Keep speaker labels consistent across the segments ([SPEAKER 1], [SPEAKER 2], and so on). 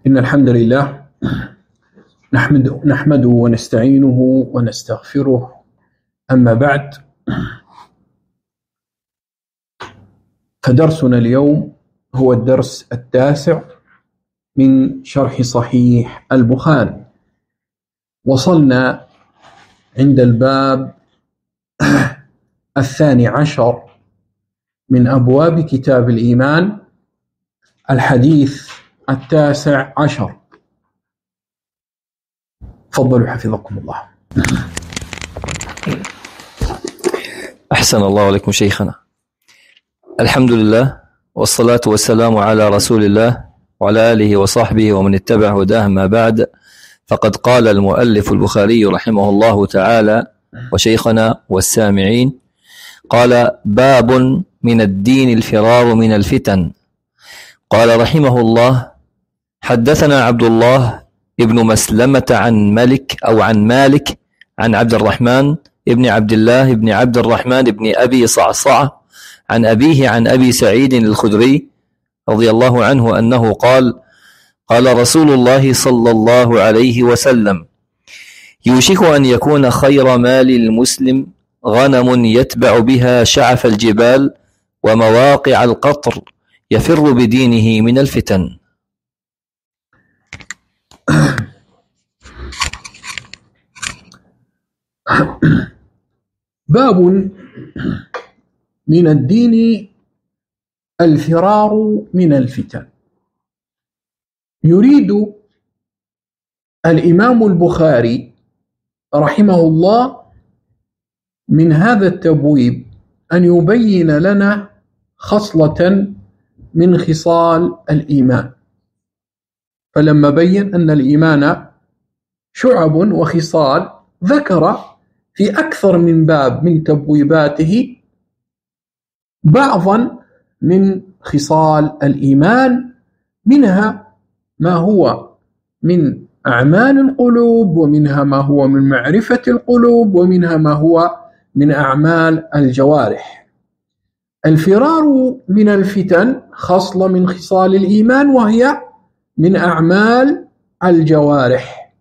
[SPEAKER 1] إن الحمد لله نحمده ونستعينه ونستغفره. أما بعد، فدرسنا اليوم هو الدرس 9 من شرح صحيح البخاري. وصلنا عند الباب 12 من أبواب كتاب الإيمان، الحديث 19. تفضلوا حفظكم الله.
[SPEAKER 2] أحسن الله عليكم شيخنا. الحمد لله والصلاة والسلام على رسول الله وعلى آله وصحبه ومن اتبع هداه. ما بعد، فقد قال المؤلف البخاري رحمه الله تعالى وشيخنا والسامعين، قال: باب من الدين الفرار من الفتن. قال رحمه الله: حدثنا عبد الله ابن مسلمة عن مالك عن عبد الرحمن ابن عبد الله ابن عبد الرحمن ابن أبي صعصعة عن أبيه عن أبي سعيد الخدري رضي الله عنه أنه قال: قال رسول الله صلى الله عليه وسلم: يوشك أن يكون خير مال المسلم غنم يتبع بها شعف الجبال ومواقع القطر يفر بدينه من الفتن.
[SPEAKER 1] باب من الدين الفرار من الفتن. يريد الإمام البخاري رحمه الله من هذا التبويب أن يبين لنا خصلة من خصال الإيمان. فلما بين أن الإيمان شعب وخصال، ذكر في أكثر من باب من تبويباته بعضا من خصال الإيمان، منها ما هو من أعمال القلوب، ومنها ما هو من معرفة القلوب، ومنها ما هو من أعمال الجوارح. الفرار من الفتن خصلة من خصال الإيمان، وهي من أعمال الجوارح،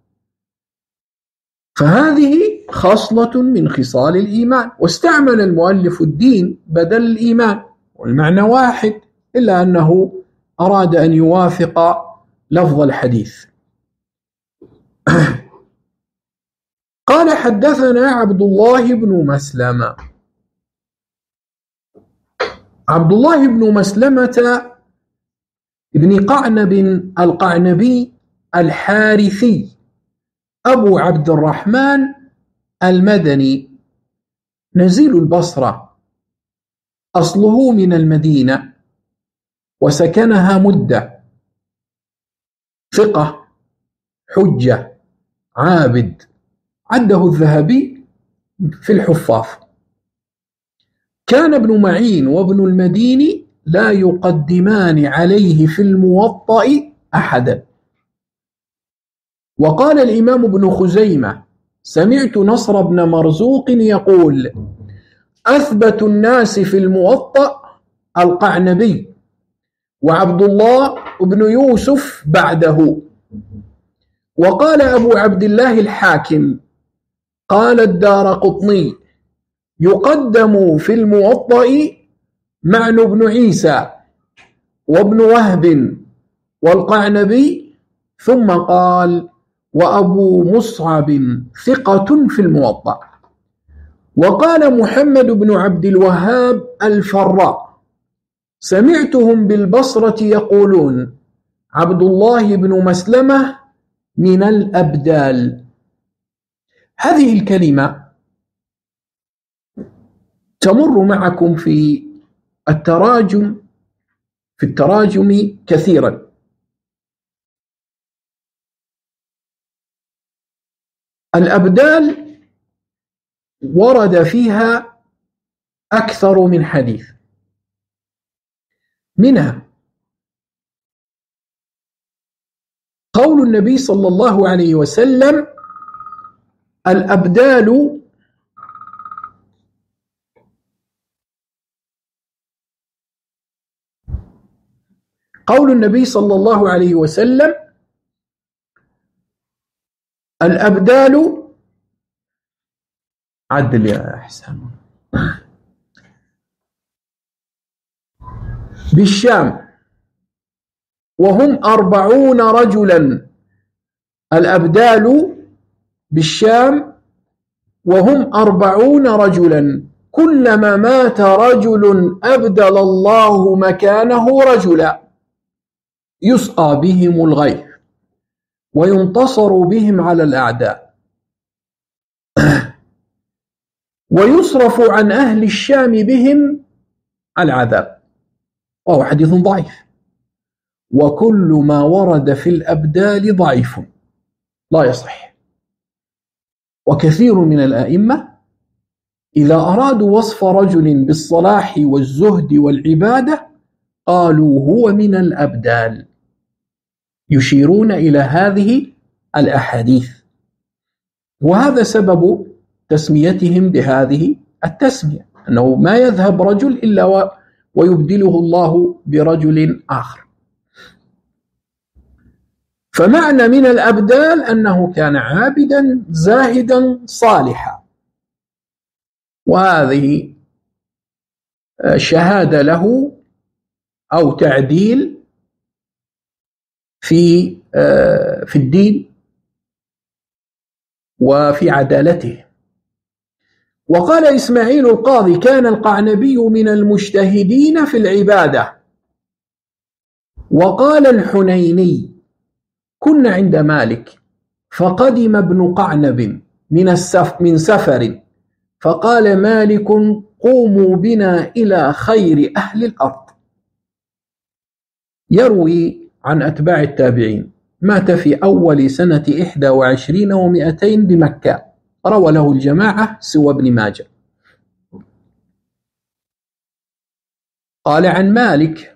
[SPEAKER 1] فهذه خصلة من خصال الإيمان. واستعمل المؤلف الدين بدل الإيمان، والمعنى واحد، إلا أنه أراد أن يوافق لفظ الحديث. قال: حدثنا عبد الله بن مسلمة. عبد الله بن مسلمة ابن قعنب القعنبي الحارثي أبو عبد الرحمن المدني، نزيل البصرة، أصله من المدينة وسكنها مدة، ثقة حجة عابد، عده الذهبي في الحفاظ. كان ابن معين وابن المديني لا يقدمان عليه في الموطأ أحدا. وقال الإمام ابن خزيمة: سمعت نصر بن مرزوق يقول: أثبت الناس في الموطأ القعنبي، وعبد الله بن يوسف بعده. وقال أبو عبد الله الحاكم: قال الدارقطني: يقدم في الموطأ معن بن عيسى وابن وهب والقعنبي، ثم قال: وأبو مصعب ثقة في الموطأ. وقال محمد بن عبد الوهاب الفراء: سمعتهم بالبصرة يقولون: عبد الله بن مسلمة من الأبدال. هذه الكلمة تمر معكم في التراجم كثيرا. الأبدال ورد فيها أكثر من حديث، منها قول النبي صلى الله عليه وسلم: الأبدال قول النبي صلى الله عليه وسلم: الأبدال عدل يا إحسان بالشام وهم 40 رجلا. الأبدال بالشام وهم 40 رجلا، كلما مات رجل أبدل الله مكانه رجلا يسقى بهم الغيث وينتصر بهم على الأعداء ويصرف عن أهل الشام بهم العذاب. وهو حديث ضعيف، وكل ما ورد في الأبدال ضعيف لا يصح. وكثير من الأئمة إذا أرادوا وصف رجل بالصلاح والزهد والعبادة قالوا هو من الأبدال، يشيرون إلى هذه الأحاديث، وهذا سبب تسميتهم بهذه التسمية، أنه ما يذهب رجل إلا ويبدله الله برجل آخر. فمعنى من الأبدال أنه كان عابدا زاهدا صالحا، وهذه شهادة له أو تعديل في الدين وفي عدالته. وقال إسماعيل القاضي: كان القعنبي من المجتهدين في العبادة. وقال الحنيني: كنا عند مالك فقدم ابن قعنب من سفر، فقال مالك: قوموا بنا إلى خير أهل الأرض. يروي عن أتباع التابعين، مات في أول سنة 21 و200 بمكة، روى له الجماعة سوى ابن ماجه. قال عن مالك: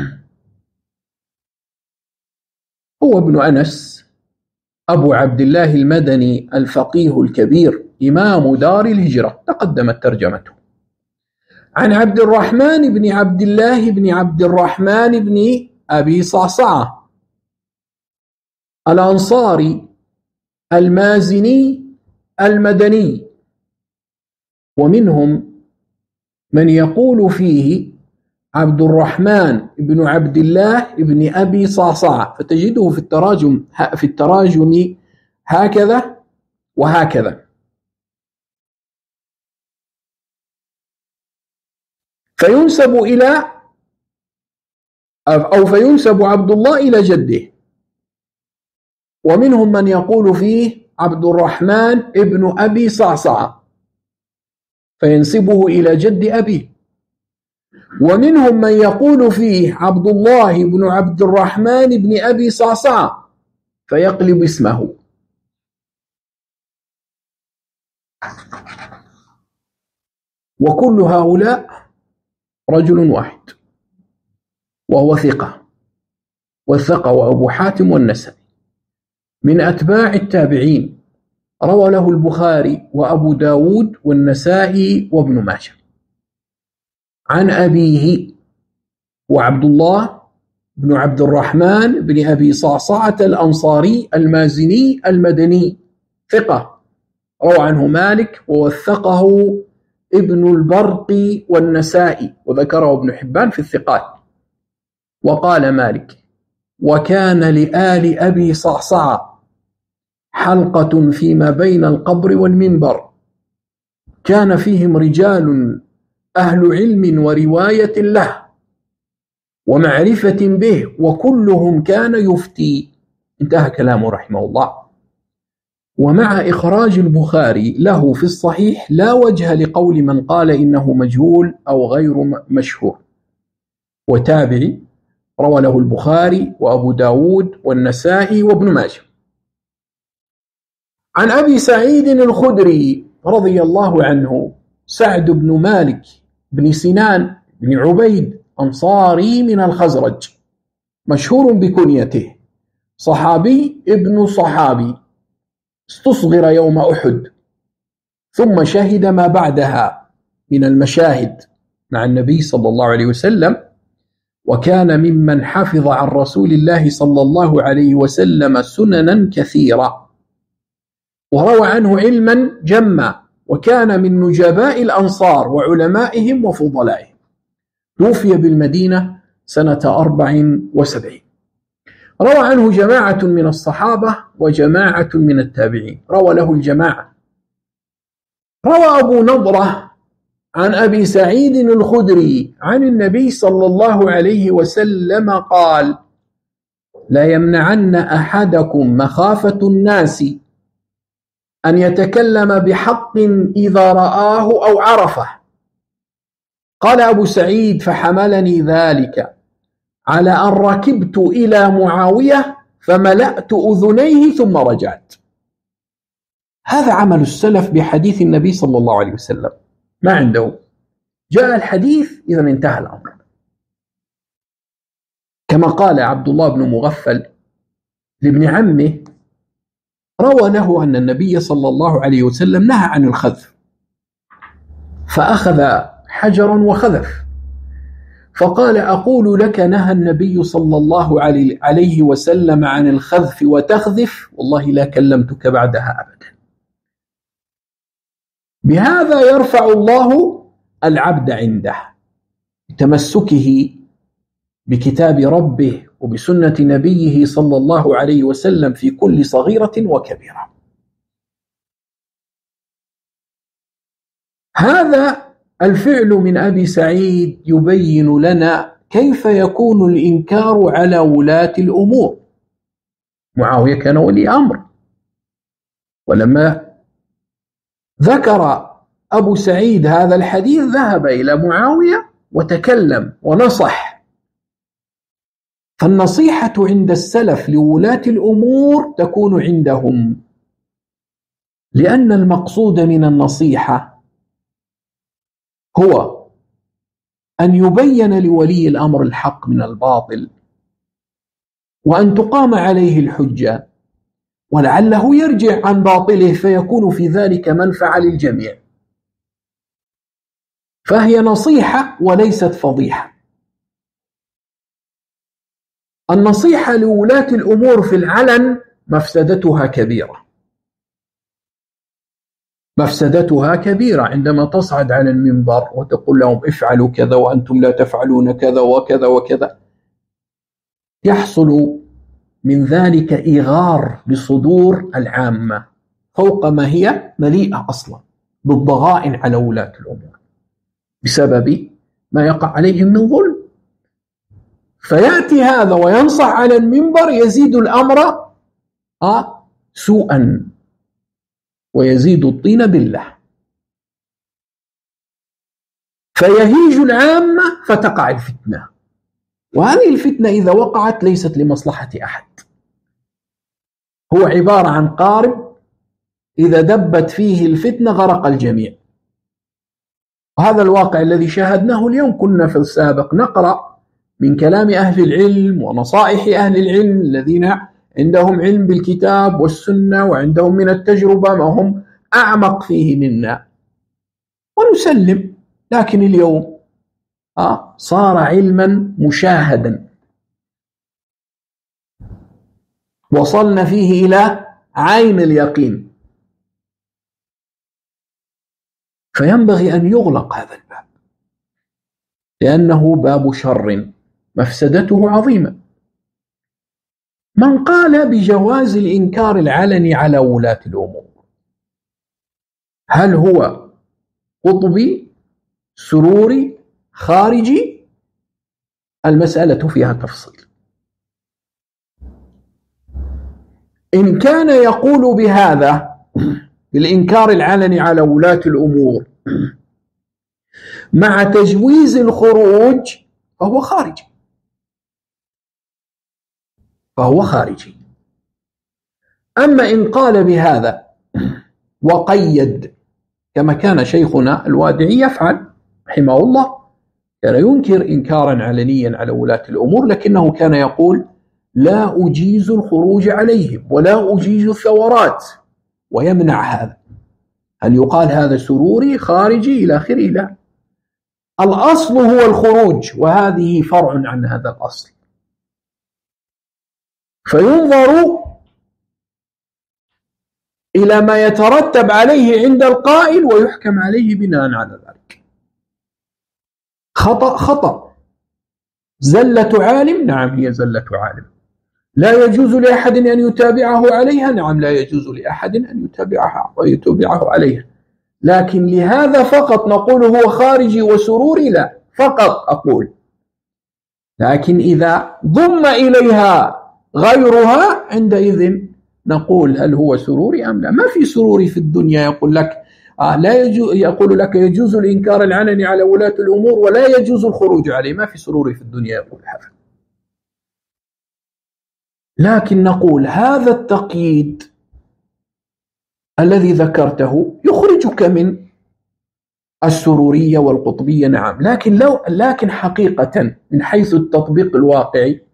[SPEAKER 1] هو ابن أنس أبو عبد الله المدني الفقيه الكبير إمام دار الهجرة، تقدمت ترجمته. عن عبد الرحمن بن عبد الله بن عبد الرحمن بن أبي صعصعة الأنصاري المازني المدني، ومنهم من يقول فيه عبد الرحمن بن عبد الله بن أبي صعصعة، فتجده في التراجم هكذا وهكذا. فينسب عبد الله إلى جده، ومنهم من يقول فيه عبد الرحمن ابن أبي صعصعة فينسبه إلى جد أبيه، ومنهم من يقول فيه عبد الله بن عبد الرحمن بن أبي صعصعة فيقلب اسمه. وكل هؤلاء رجل واحد وهو ثقة، والثقة وأبو حاتم والنسائي من أتباع التابعين، روى له البخاري وأبو داود والنسائي وابن ماجه. عن أبيه وعبد الله بن عبد الرحمن بن أبي صعصعة الأنصاري المازني المدني، ثقة، روى عنه مالك ووثقه ابن البرقي والنسائي، وذكره ابن حبان في الثقات. وقال مالك: وكان لآل أبي صعصعة حلقة فيما بين القبر والمنبر، كان فيهم رجال أهل علم ورواية له ومعرفة به، وكلهم كان يفتي. انتهى كلامه رحمه الله. ومع إخراج البخاري له في الصحيح لا وجه لقول من قال إنه مجهول أو غير مشهور. وتابعي روى له البخاري وأبو داود والنسائي وابن ماجه. عن أبي سعيد الخدري رضي الله عنه، سعد بن مالك بن سنان بن عبيد أنصاري من الخزرج، مشهور بكنيته، صحابي ابن صحابي، استصغر يوم أحد، ثم شهد ما بعدها من المشاهد مع النبي صلى الله عليه وسلم، وكان ممن حفظ عن رسول الله صلى الله عليه وسلم سننا كثيرة. وروى عنه علما جما، وكان من نجباء الأنصار وعلمائهم وفضلائهم. توفي بالمدينة سنة 74. روى عنه جماعة من الصحابة وجماعة من التابعين. روى له الجماعة. روى أبو نضرة عن أبي سعيد الخدري عن النبي صلى الله عليه وسلم قال: لا يمنعن أحدكم مخافة الناس أن يتكلم بحق إذا رآه أو عرفه. قال أبو سعيد: فحملني ذلك على أن ركبت إلى معاوية فملأت أذنيه ثم رجعت. هذا عمل السلف بحديث النبي صلى الله عليه وسلم. ما عنده، جاء الحديث إذا انتهى الأمر. كما قال عبد الله بن مغفل لابن عمه، روى له أن النبي صلى الله عليه وسلم نهى عن الخذف، فأخذ حجرا وخذف، فقال: أقول لك نهى النبي صلى الله عليه وسلم عن الخذف وتخذف، والله لا كلمتك بعدها أبدا. بهذا يرفع الله العبد عنده بتمسكه بكتاب ربه وبسنة نبيه صلى الله عليه وسلم في كل صغيرة وكبيرة. هذا الفعل من أبي سعيد يبين لنا كيف يكون الإنكار على ولاة الأمور. معاوية كان ولي أمر، ولما ذكر أبو سعيد هذا الحديث ذهب إلى معاوية وتكلم ونصح. فالنصيحة عند السلف لولاة الأمور تكون عندهم، لأن المقصود من النصيحة هو أن يبين لولي الأمر الحق من الباطل، وأن تقام عليه الحجة، ولعله يرجع عن باطله فيكون في ذلك منفعة للجميع. فهي نصيحة وليست فضيحة. النصيحة لولاة الأمور في العلن مفسدتها كبيرة، مفسدتها كبيرة عندما تصعد على المنبر وتقول لهم افعلوا كذا وأنتم لا تفعلون كذا وكذا وكذا، يحصل من ذلك إغار بصدور العامة فوق ما هي مليئة أصلا بالضغائن على ولاة الأمور بسبب ما يقع عليهم من ظلم. فيأتي هذا وينصح على المنبر يزيد الأمر سوءا ويزيد الطين بالله، فيهيج العامة فتقع الفتنة. وهذه الفتنة إذا وقعت ليست لمصلحة أحد، هو عبارة عن قارب إذا دبت فيه الفتنة غرق الجميع. وهذا الواقع الذي شاهدناه اليوم. كنا في السابق نقرأ من كلام أهل العلم ونصائح أهل العلم الذين عندهم علم بالكتاب والسنة وعندهم من التجربة ما هم أعمق فيه منا، ونسلم. لكن اليوم صار علما مشاهدا، وصلنا فيه إلى عين اليقين، فينبغي أن يغلق هذا الباب، لأنه باب شر مفسدته عظيمة. من قال بجواز الإنكار العلني على ولاة الأمور، هل هو قطبي، سروري، خارجي؟ المسألة فيها تفصيل. إن كان يقول بهذا بالإنكار العلني على ولاة الأمور مع تجويز الخروج فهو خارجي، أما إن قال بهذا وقيد كما كان شيخنا الوادعي يفعل رحمه الله، كان ينكر إنكارا علنيا على ولاة الأمور، لكنه كان يقول لا أجيز الخروج عليهم ولا أجيز الثورات، ويمنع هذا. هل يقال هذا سروري خارجي إلى آخره؟ لا، الأصل هو الخروج، وهذه فرع عن هذا الأصل. فينظر إلى ما يترتب عليه عند القائل ويحكم عليه بناء على ذلك. خطأ. زلة عالم، نعم هي زلة عالم. لا يجوز لأحد أن يتابعه عليها، نعم لا يجوز لأحد أن يتابعه عليها. لكن لهذا فقط نقول هو خارجي وسروري؟ لا، فقط أقول. لكن إذا ضم إليها غيرها عندئذ نقول هل هو سروري أم لا. ما في سروري في الدنيا يقول لك لا يجوز، يقول لك يجوز الإنكار العلني على ولاة الأمور ولا يجوز الخروج عليه. ما في سروري في الدنيا يقول هذا. لكن نقول هذا التقييد الذي ذكرته يخرجك من السرورية والقطبية، نعم. لكن حقيقة من حيث التطبيق الواقعي،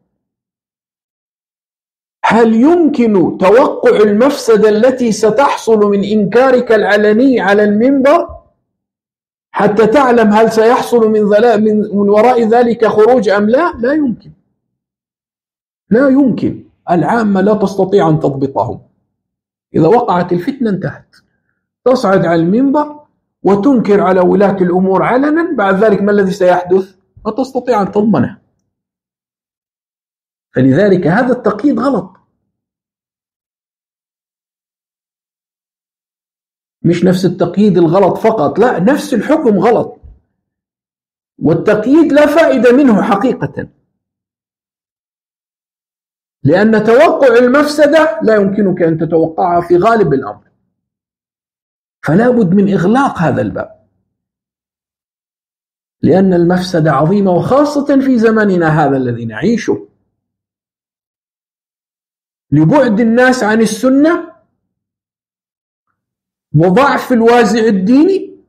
[SPEAKER 1] هل يمكن توقع المفسدة التي ستحصل من إنكارك العلني على المنبر حتى تعلم هل سيحصل من وراء ذلك خروج أم لا؟ لا يمكن. لا يمكن. العامة لا تستطيع أن تضبطهم. إذا وقعت الفتنة انتهت. تصعد على المنبر وتنكر على ولاة الأمور علنا، بعد ذلك ما الذي سيحدث؟ لا تستطيع أن تضمنه. فلذلك هذا التقييد غلط. مش نفس التقييد الغلط فقط، لا، نفس الحكم غلط. والتقييد لا فائدة منه حقيقة، لأن توقع المفسدة لا يمكنك أن تتوقعها في غالب الأمر. فلا بد من إغلاق هذا الباب، لأن المفسدة عظيمة، وخاصة في زمننا هذا الذي نعيشه، لبعد الناس عن السنة وضعف الوازع الديني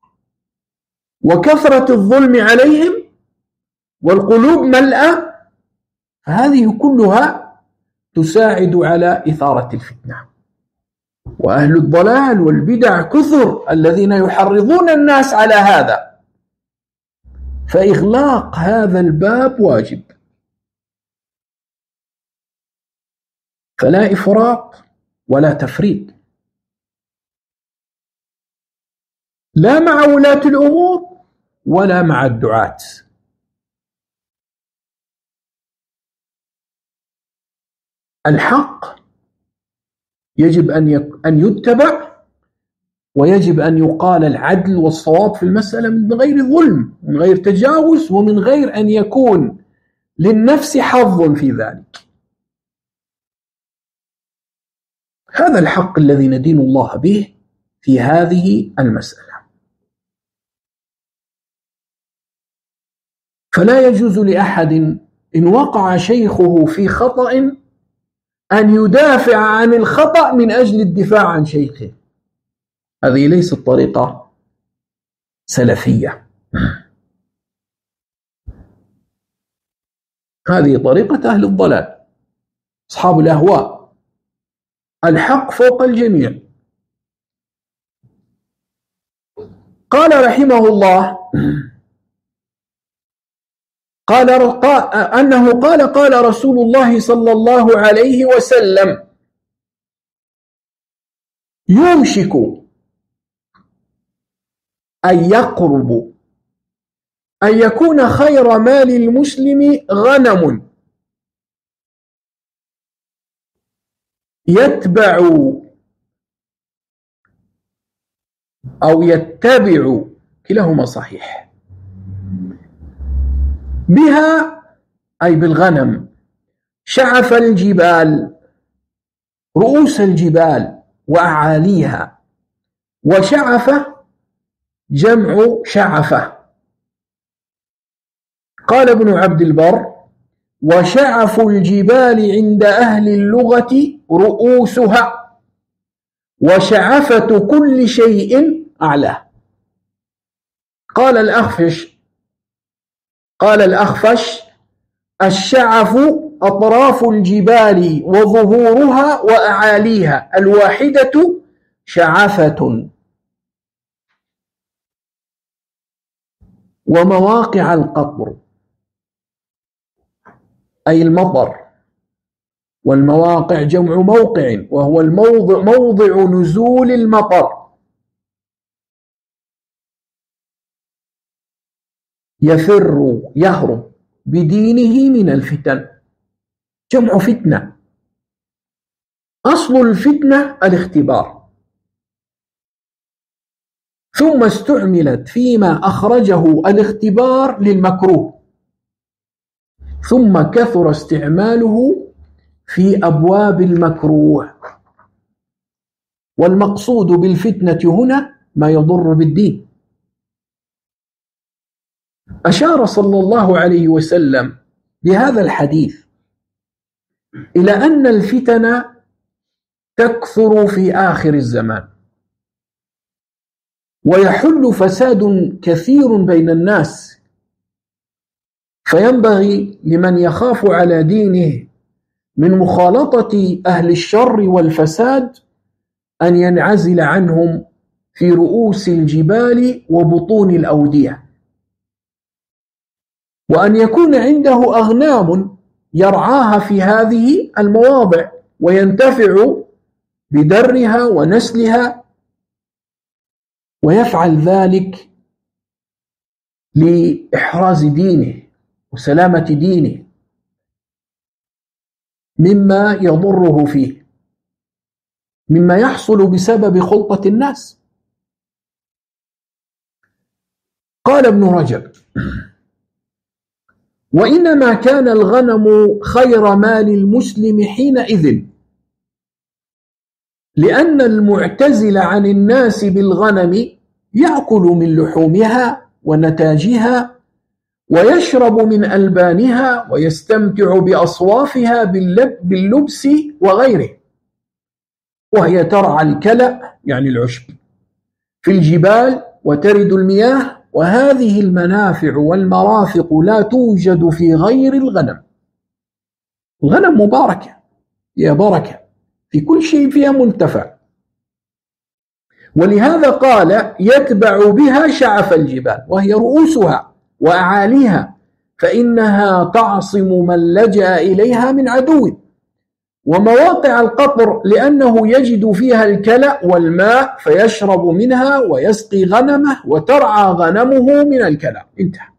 [SPEAKER 1] وكثرة الظلم عليهم والقلوب ملأى. هذه كلها تساعد على إثارة الفتنة. وأهل الضلال والبدع كثر الذين يحرضون الناس على هذا، فإغلاق هذا الباب واجب. فلا إفراط ولا تفريط، لا مع ولاة الأمور ولا مع الدعاة. الحق يجب أن يتبع، ويجب أن يقال العدل والصواب في المسألة من غير ظلم، من غير تجاوز، ومن غير أن يكون للنفس حظ في ذلك. هذا الحق الذي ندين الله به في هذه المسألة. فلا يجوز لأحد إن وقع شيخه في خطأ أن يدافع عن الخطأ من أجل الدفاع عن شيخه. هذه ليست طريقة سلفية، هذه طريقة أهل الضلال أصحاب الأهواء. الحق فوق الجميع. قال رحمه الله قال رسول الله صلى الله عليه وسلم: يوشك أن يقرب أن يكون خير مال المسلم غنم يتبع أو يتبع، كلاهما صحيح، بها أي بالغنم شعف الجبال، رؤوس الجبال وأعاليها. وشعفة جمع شعفة. قال ابن عبد البر: وشعف الجبال عند أهل اللغة رؤوسها، وشعفة كل شيء أعلاه. قال الأخفش: الشعف أطراف الجبال وظهورها وأعاليها، الواحدة شعفة. ومواقع القطر أي المطر، والمواقع جمع موقع وهو موضع نزول المطر. يهرب بدينه من الفتن، جمع فتنة. أصل الفتنة الاختبار، ثم استعملت فيما أخرجه الاختبار للمكروه، ثم كثر استعماله في أبواب المكروه. والمقصود بالفتنة هنا ما يضر بالدين. أشار صلى الله عليه وسلم بهذا الحديث إلى أن الفتن تكثر في آخر الزمان، ويحل فساد كثير بين الناس، فينبغي لمن يخاف على دينه من مخالطة أهل الشر والفساد أن ينعزل عنهم في رؤوس الجبال وبطون الأودية، وأن يكون عنده أغنام يرعاها في هذه المواضع وينتفع بدرها ونسلها، ويفعل ذلك لإحراز دينه وسلامة دينه مما يضره فيه، مما يحصل بسبب خلطة الناس. قال ابن رجب: وإنما كان الغنم خير مال المسلم حينئذ، لأن المعتزل عن الناس بالغنم يأكل من لحومها ونتاجها، ويشرب من ألبانها، ويستمتع بأصوافها باللبس وغيره، وهي ترعى الكلأ يعني العشب في الجبال وترد المياه، وهذه المنافع والمرافق لا توجد في غير الغنم. الغنم مباركة، هي بركة في كل شيء فيها منتفع، ولهذا قال: يتبع بها شعف الجبال، وهي رؤوسها وأعاليها، فإنها تعصم من لجأ إليها من عدو. ومواقع القطر لأنه يجد فيها الكلأ والماء فيشرب منها ويسقي غنمه وترعى غنمه من الكلأ. انتهى.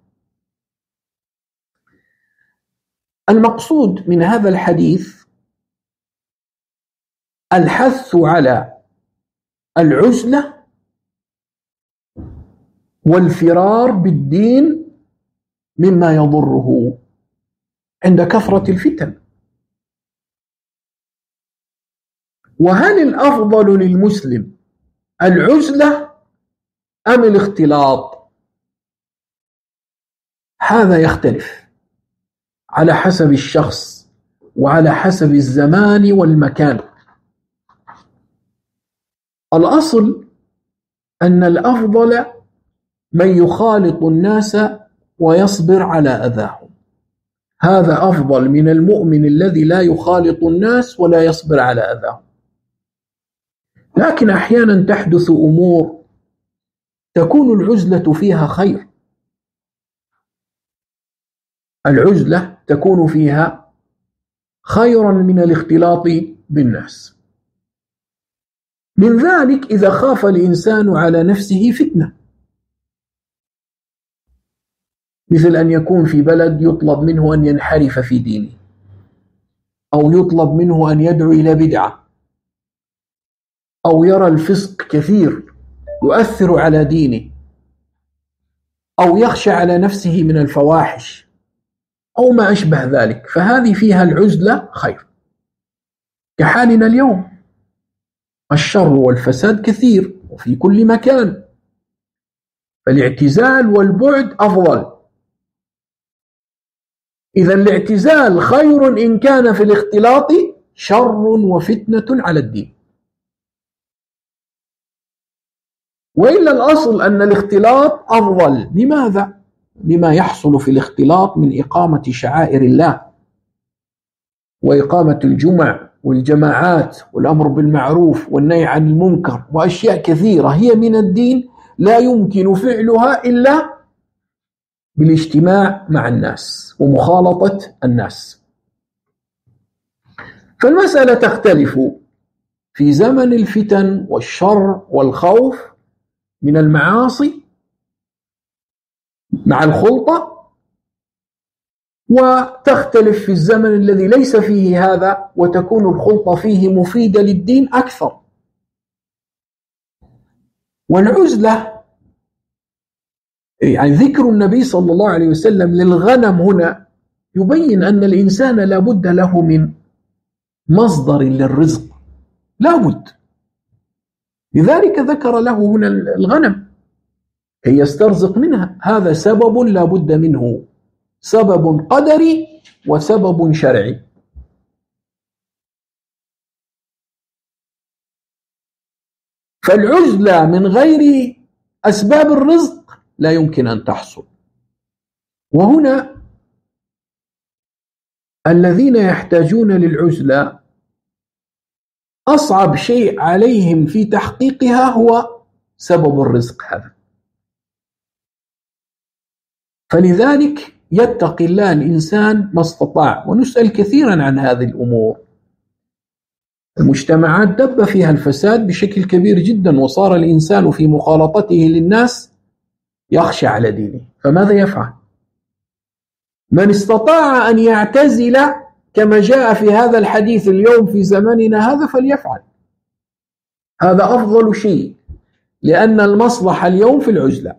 [SPEAKER 1] المقصود من هذا الحديث الحث على العزلة والفرار بالدين مما يضره عند كثرة الفتن. وهل الأفضل للمسلم العزلة أم الاختلاط؟ هذا يختلف على حسب الشخص وعلى حسب الزمان والمكان. الأصل أن الأفضل من يخالط الناس ويصبر على أذاهم، هذا أفضل من المؤمن الذي لا يخالط الناس ولا يصبر على أذاهم. لكن أحيانا تحدث أمور تكون العزلة فيها خير، العزلة تكون فيها خيرا من الاختلاط بالناس. من ذلك إذا خاف الإنسان على نفسه فتنة، مثل أن يكون في بلد يطلب منه أن ينحرف في دينه، أو يطلب منه أن يدعو إلى بدعة، أو يرى الفسق كثير يؤثر على دينه، أو يخشى على نفسه من الفواحش أو ما أشبه ذلك، فهذه فيها العزلة خير. كحالنا اليوم الشر والفساد كثير وفي كل مكان، فالاعتزال والبعد أفضل. إذا الاعتزال خير إن كان في الاختلاط شر وفتنة على الدين، وإلا الأصل أن الاختلاط أفضل. لماذا؟ لما يحصل في الاختلاط من إقامة شعائر الله وإقامة الجمع والجماعات والأمر بالمعروف والنهي عن المنكر وأشياء كثيرة هي من الدين لا يمكن فعلها إلا بالاجتماع مع الناس ومخالطة الناس. فالمسألة تختلف في زمن الفتن والشر والخوف من المعاصي مع الخلطة، وتختلف في الزمن الذي ليس فيه هذا وتكون الخلطة فيه مفيدة للدين أكثر. والعزلة يعني ذكر النبي صلى الله عليه وسلم للغنم هنا يبين أن الإنسان لا بد له من مصدر للرزق، لا بد. لذلك ذكر له هنا الغنم كي يسترزق منها، هذا سبب لا بد منه، سبب قدري وسبب شرعي. فالعزلة من غير أسباب الرزق لا يمكن أن تحصل. وهنا الذين يحتاجون للعزلة أصعب شيء عليهم في تحقيقها هو سبب الرزق هذا. فلذلك يتقي الله الإنسان ما استطاع. ونسأل كثيرا عن هذه الأمور. المجتمعات دب فيها الفساد بشكل كبير جدا، وصار الإنسان في مخالطته للناس يخشى على دينه، فماذا يفعل؟ من استطاع أن يعتزل كما جاء في هذا الحديث اليوم في زماننا هذا فليفعل، هذا أفضل شيء، لأن المصلحة اليوم في العزلة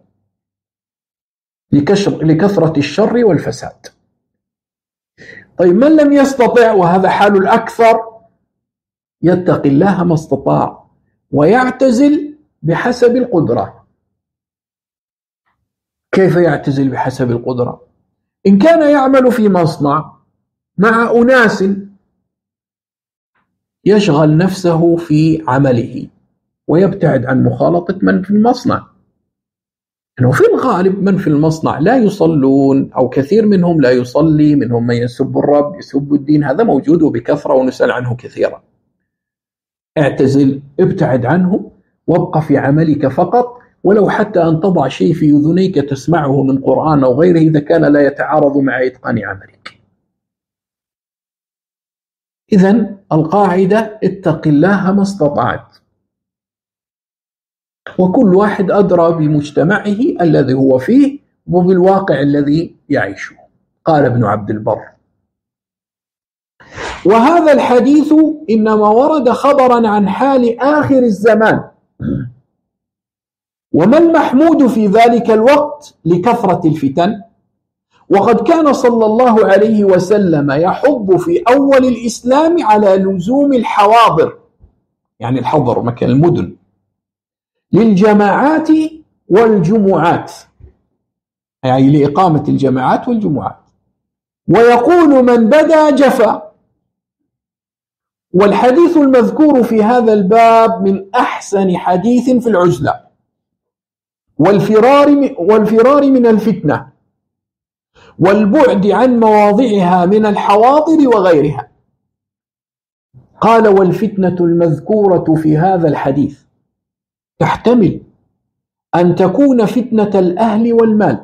[SPEAKER 1] لكثرة الشر والفساد. طيب من لم يستطع، وهذا حال الأكثر، يتقي الله ما استطاع ويعتزل بحسب القدرة. كيف يعتزل بحسب القدرة؟ إن كان يعمل في مصنع مع أناس يشغل نفسه في عمله ويبتعد عن مخالطة من في المصنع، إنه في الغالب من في المصنع لا يصلون، أو كثير منهم لا يصلي، منهم من يسب الرب يسب الدين، هذا موجود بكثرة ونسأل عنه كثيرا. اعتزل، ابتعد عنه وابقى في عملك فقط، ولو حتى أن تضع شيء في أذنيك تسمعه من قرآن أو غيره إذا كان لا يتعارض مع إتقان عملك. إذن القاعدة اتق الله ما استطعت، وكل واحد أدرى بمجتمعه الذي هو فيه وبالواقع الذي يعيشه. قال ابن عبد البر: وهذا الحديث إنما ورد خبرا عن حال آخر الزمان، وما المحمود في ذلك الوقت لكثرة الفتن، وقد كان صلى الله عليه وسلم يحض في أول الإسلام على لزوم الحواضر، يعني الحضر مكان المدن، للجماعات والجمعات، يعني لإقامة الجماعات والجمعات، ويقول: من بدا جفا. والحديث المذكور في هذا الباب من أحسن حديث في العزلة والفرار من الفتنة والبعد عن مواضعها من الحواضر وغيرها. قال: والفتنة المذكورة في هذا الحديث تحتمل أن تكون فتنة الأهل والمال،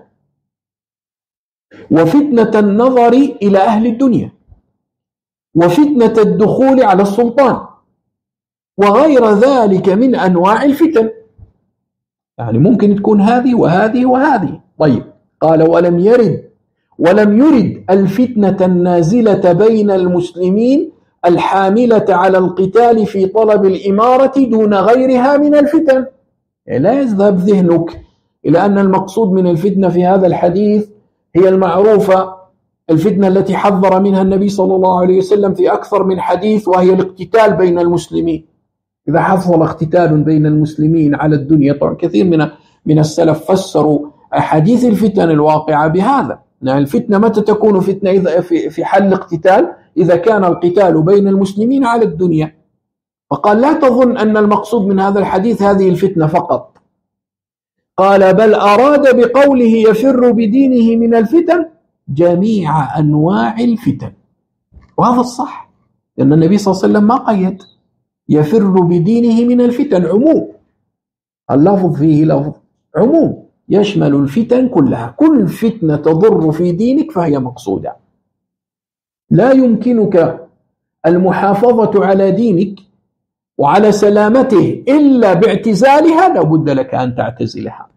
[SPEAKER 1] وفتنة النظر إلى أهل الدنيا، وفتنة الدخول على السلطان، وغير ذلك من أنواع الفتن. يعني ممكن تكون هذه وهذه وهذه. طيب، قال: ولم يرد الفتنة النازلة بين المسلمين الحاملة على القتال في طلب الإمارة دون غيرها من الفتن. يعني لا يذهب ذهنك إلى أن المقصود من الفتنة في هذا الحديث هي المعروفة، الفتنة التي حذر منها النبي صلى الله عليه وسلم في أكثر من حديث، وهي الاقتتال بين المسلمين. إذا حصل اقتتال بين المسلمين على الدنيا، طبعا كثير من السلف فسروا أحاديث الفتن الواقعة بهذا. يعني الفتنة متى تكون فتنة؟ إذا في حل اقتتال، إذا كان القتال بين المسلمين على الدنيا. فقال: لا تظن أن المقصود من هذا الحديث هذه الفتنة فقط. قال: بل أراد بقوله يفر بدينه من الفتن جميع أنواع الفتن. وهذا الصح، لأن النبي صلى الله عليه وسلم ما قيد، يفر بدينه من الفتن عموم، اللفظ فيه لفظ عموم يشمل الفتن كلها. كل فتنة تضر في دينك فهي مقصودة. لا يمكنك المحافظة على دينك وعلى سلامته إلا باعتزالها لابد لك أن تعتزلها.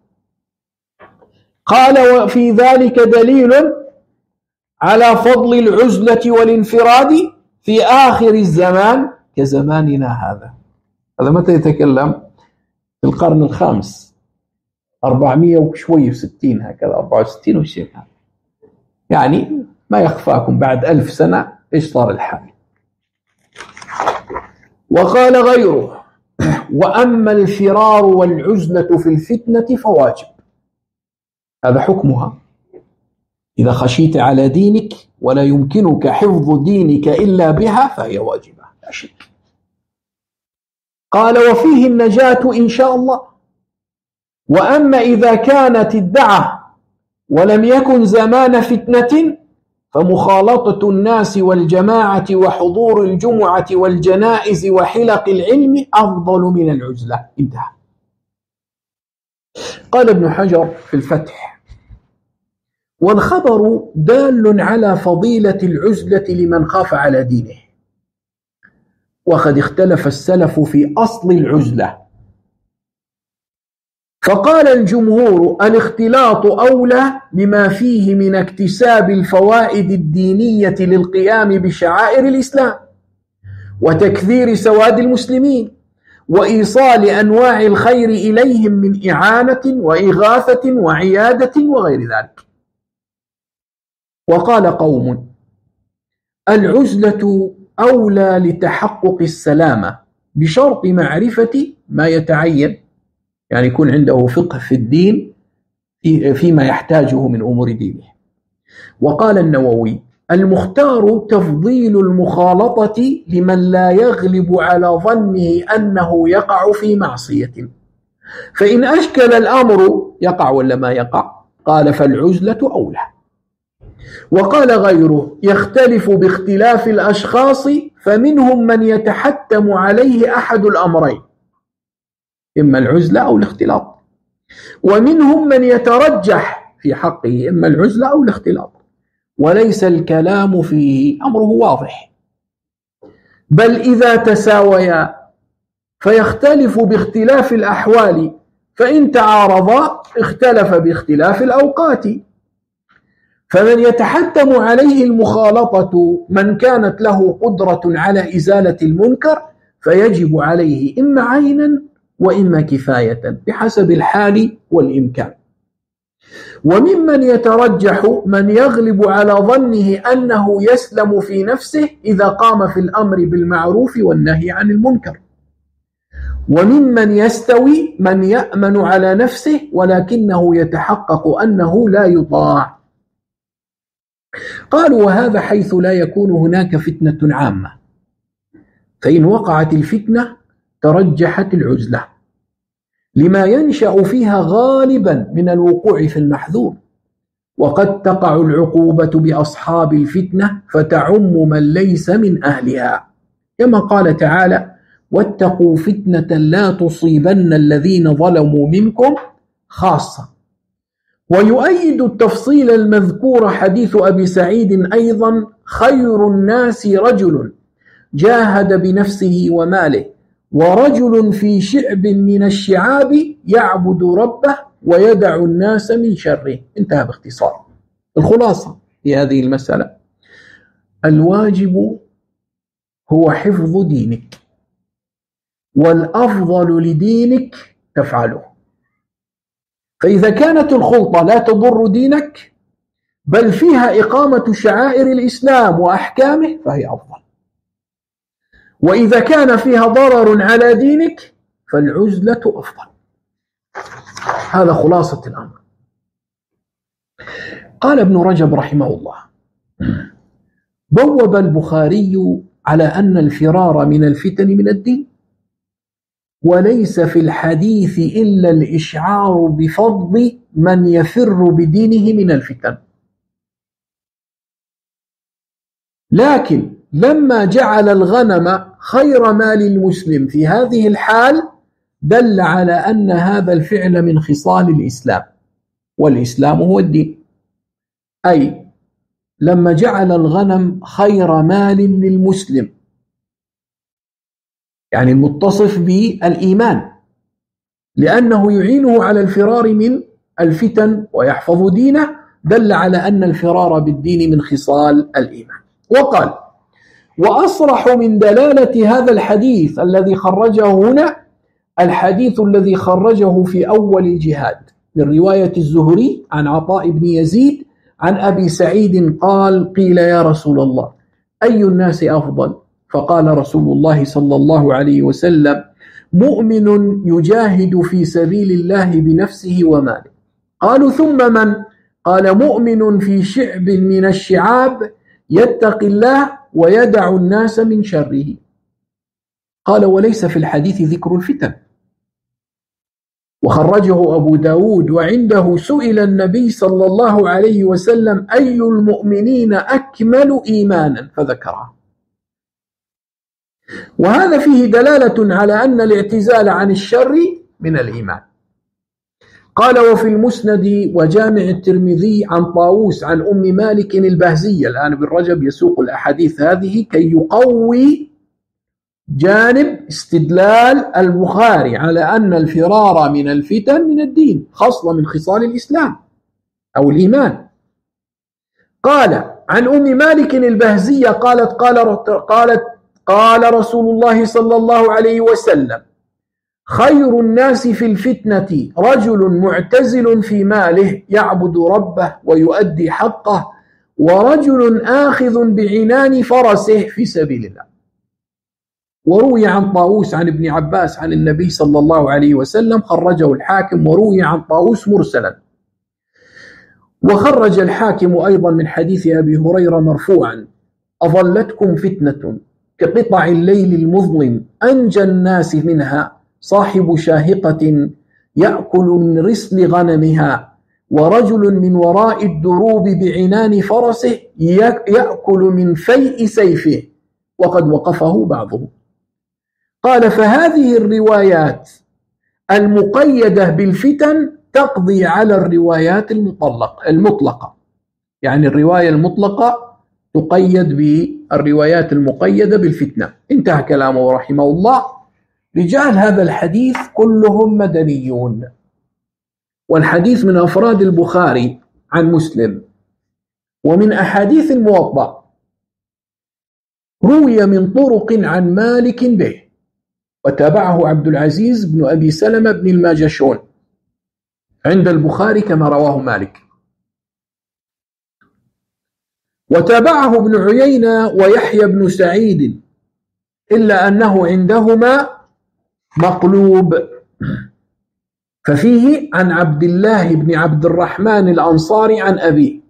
[SPEAKER 1] قال: وفي ذلك دليل على فضل العزلة والانفراد في آخر الزمان كزماننا هذا. هذا متى يتكلم؟ في القرن الخامس، 400 وشوي و60 هكذا، 64 وشيء، يعني ما يخفاكم بعد 1000 سنة إيش صار الحال. وقال غيره: وأما الفرار والعزلة في الفتنة فواجب. هذا حكمها. إذا خشيت على دينك ولا يمكنك حفظ دينك إلا بها فهي واجبة لا شك. قال: وفيه النجاة إن شاء الله. وأما إذا كانت الدعة ولم يكن زمان فتنة فمخالطة الناس والجماعة وحضور الجمعة والجنائز وحلق العلم أفضل من العزلة. انتهى. قال ابن حجر في الفتح: والخبر دال على فضيلة العزلة لمن خاف على دينه، وقد اختلف السلف في أصل العزلة، فقال الجمهور: الاختلاط أولى لما فيه من اكتساب الفوائد الدينية للقيام بشعائر الإسلام وتكثير سواد المسلمين وإيصال أنواع الخير إليهم من إعانة وإغاثة وعيادة وغير ذلك. وقال قوم: العزلة أولى لتحقق السلامة بشرط معرفة ما يتعين، يعني يكون عنده فقه في الدين فيما يحتاجه من أمور دينه. وقال النووي: المختار تفضيل المخالطة لمن لا يغلب على ظنه أنه يقع في معصية، فإن أشكل الأمر يقع ولا ما يقع، قال: فالعزلة أولى. وقال غيره: يختلف باختلاف الأشخاص، فمنهم من يتحتم عليه أحد الأمرين، إما العزلة أو الاختلاط، ومنهم من يترجح في حقه إما العزلة أو الاختلاط، وليس الكلام فيه، أمره واضح، بل إذا تساويا فيختلف باختلاف الأحوال، فإن تعارضا اختلف باختلاف الأوقات. فمن يتحتم عليه المخالطة من كانت له قدرة على إزالة المنكر فيجب عليه إما عينا وإما كفاية بحسب الحال والإمكان. وممن يترجح من يغلب على ظنه أنه يسلم في نفسه إذا قام في الأمر بالمعروف والنهي عن المنكر. وممن يستوي من يأمن على نفسه ولكنه يتحقق أنه لا يطاع. قالوا: وهذا حيث لا يكون هناك فتنة عامة، فإن وقعت الفتنة ترجحت العزلة لما ينشأ فيها غالبا من الوقوع في المحذور، وقد تقع العقوبة بأصحاب الفتنة فتعم من ليس من أهلها، كما قال تعالى: واتقوا فتنة لا تصيبن الذين ظلموا منكم خاصة. ويؤيد التفصيل المذكور حديث أبي سعيد أيضا: خير الناس رجل جاهد بنفسه وماله، ورجل في شعب من الشعاب يعبد ربه ويدع الناس من شره. انتهى باختصار. الخلاصة في هذه المسألة: الواجب هو حفظ دينك، والأفضل لدينك تفعله. فإذا كانت الخلطة لا تضر دينك بل فيها إقامة شعائر الإسلام وأحكامه فهي أفضل. وإذا كان فيها ضرر على دينك فالعزلة أفضل. هذا خلاصة الأمر. قال ابن رجب رحمه الله: بوب البخاري على أن الفرار من الفتن من الدين، وليس في الحديث إلا الإشعار بفضل من يفر بدينه من الفتن. لكن لما جعل الغنم خير مال المسلم في هذه الحال دل على أن هذا الفعل من خصال الإسلام، والإسلام هو الدين. أي لما جعل الغنم خير مال للمسلم يعني المتصف بالإيمان، لأنه يعينه على الفرار من الفتن ويحفظ دينه، دل على أن الفرار بالدين من خصال الإيمان. وقال: وأصرح من دلالة هذا الحديث الذي خرجه هنا الحديث الذي خرجه في أول الجهاد من رواية الزهري عن عطاء بن يزيد عن أبي سعيد قال: قيل يا رسول الله أي الناس أفضل؟ فقال رسول الله صلى الله عليه وسلم: مؤمن يجاهد في سبيل الله بنفسه وماله. قالوا: ثم من؟ قال: مؤمن في شعب من الشعاب يتقي الله ويدع الناس من شره. قال: وليس في الحديث ذكر الفتن. وخرجه أبو داود وعنده سئل النبي صلى الله عليه وسلم: أي المؤمنين أكمل إيمانا؟ فذكره. وهذا فيه دلالة على أن الاعتزال عن الشر من الإيمان. قال: وفي المسند وجامع الترمذي عن طاووس عن أم مالك البهزية. الآن ابن رجب يسوق الأحاديث هذه كي يقوي جانب استدلال البخاري على أن الفرار من الفتن من الدين، خاصة من خصال الإسلام أو الإيمان. قال: عن أم مالك البهزية قالت: قال رسول الله صلى الله عليه وسلم: خير الناس في الفتنة رجل معتزل في ماله يعبد ربه ويؤدي حقه، ورجل آخذ بعنان فرسه في سبيل الله. وروي عن طاووس عن ابن عباس عن النبي صلى الله عليه وسلم، خرجه الحاكم، وروي عن طاووس مرسلا. وخرج الحاكم أيضا من حديث أبي هريرة مرفوعا: أظلتكم فتنة كقطع الليل المظلم أنجى الناس منها صاحب شاهقة يأكل من رسل غنمها، ورجل من وراء الدروب بعنان فرسه يأكل من فيء سيفه. وقد وقفه بعضهم. قال: فهذه الروايات المقيدة بالفتن تقضي على الروايات المطلقة، يعني الرواية المطلقة تقيد بالروايات المقيدة بالفتنة. انتهى كلامه رحمه الله. رجال هذا الحديث كلهم مدنيون، والحديث من أفراد البخاري عن مسلم، ومن أحاديث الموطأ، روي من طرق عن مالك به، وتابعه عبد العزيز بن أبي سلمة بن الماجشون عند البخاري كما رواه مالك، وتابعه ابن عيينة ويحيى بن سعيد، إلا أنه عندهما مقلوب، ففيه عن عبد الله بن عبد الرحمن الأنصاري عن أبيه.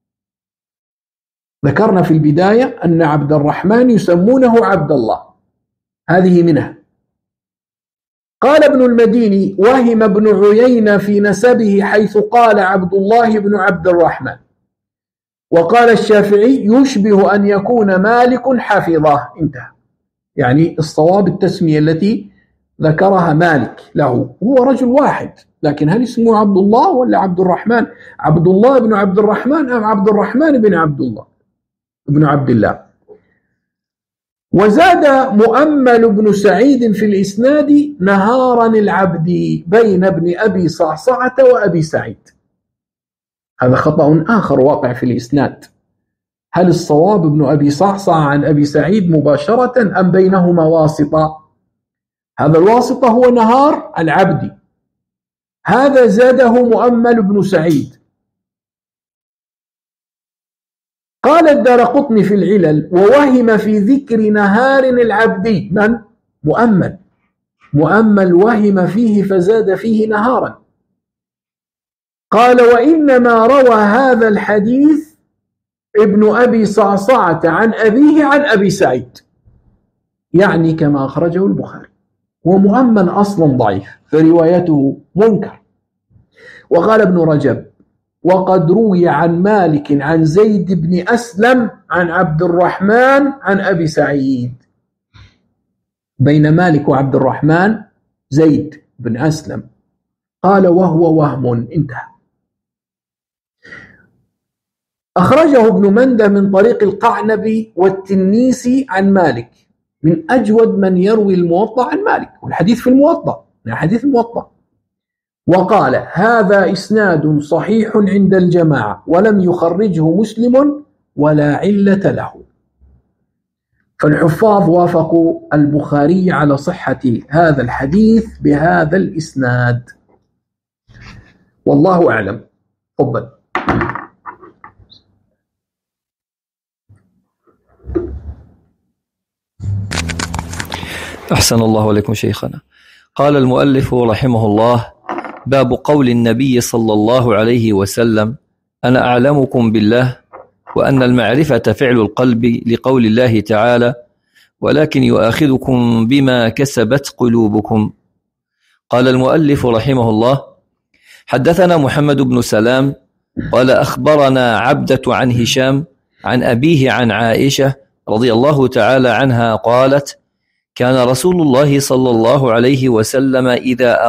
[SPEAKER 1] ذكرنا في البداية أن عبد الرحمن يسمونه عبد الله، هذه منها. قال ابن المديني: وهم ابن عيينة في نسبه حيث قال عبد الله بن عبد الرحمن. وقال الشافعي: يشبه أن يكون مالك حفظه. انتهى. يعني الصواب التسمية التي ذكرها مالك له، هو رجل واحد، لكن هل اسمه عبد الله ولا عبد الرحمن؟ عبد الله بن عبد الرحمن أم عبد الرحمن بن عبد الله بن عبد الله؟ وزاد مؤمل بن سعيد في الإسناد: نهارا العبدي بين ابن أبي صعصعة وأبي سعيد. هذا خطأ آخر واقع في الإسناد. هل الصواب ابن أبي صعصعة عن أبي سعيد مباشرة أم بينهما واسطة؟ هذا الواسطة هو نهار العبدي، هذا زاده مؤمل بن سعيد. قال الدارقطني في العلل: ووهم في ذكر نهار العبدي من؟ مؤمل وهم فيه فزاد فيه نهارا. قال: وإنما روى هذا الحديث ابن أبي صعصعة عن أبيه عن أبي سعيد، يعني كما أخرجه البخاري. ومؤمن أصلا ضعيف فروايته منكر. وقال ابن رجب: وقد روي عن مالك عن زيد بن أسلم عن عبد الرحمن عن أبي سعيد. بين مالك وعبد الرحمن زيد بن أسلم. قال: وهو وهم. انتهى. أخرجه ابن مندة من طريق القعنبي والتنيسي عن مالك، من أجود من يروي الموطأ عن مالك، والحديث في الموطأ، من حديث الموطأ. وقال: هذا إسناد صحيح عند الجماعة ولم يخرجه مسلم ولا علة له. فالحفاظ وافقوا البخاري على صحة هذا الحديث بهذا الإسناد، والله أعلم. تفضل.
[SPEAKER 2] أحسن الله عليكم شيخنا. قال المؤلف رحمه الله: باب قول النبي صلى الله عليه وسلم: أنا أعلمكم بالله، وأن المعرفة فعل القلب، لقول الله تعالى: ولكن يؤاخذكم بما كسبت قلوبكم. قال المؤلف رحمه الله: حدثنا محمد بن سلام قال أخبرنا عبدة عن هشام عن أبيه عن عائشة رضي الله تعالى عنها قالت: كان رسول الله صلى الله عليه وسلم إذا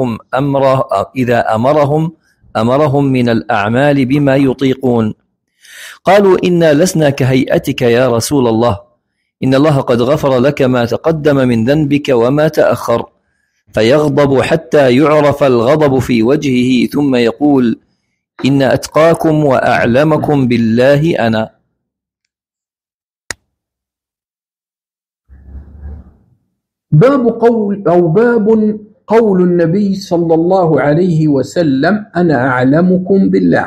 [SPEAKER 2] أمرهم من الأعمال بما يطيقون قالوا: إنا لسنا كهيئتك يا رسول الله، إن الله قد غفر لك ما تقدم من ذنبك وما تأخر، فيغضب حتى يعرف الغضب في وجهه، ثم يقول: إن أتقاكم وأعلمكم بالله أنا.
[SPEAKER 1] باب قول النبي صلى الله عليه وسلم: أنا أعلمكم بالله.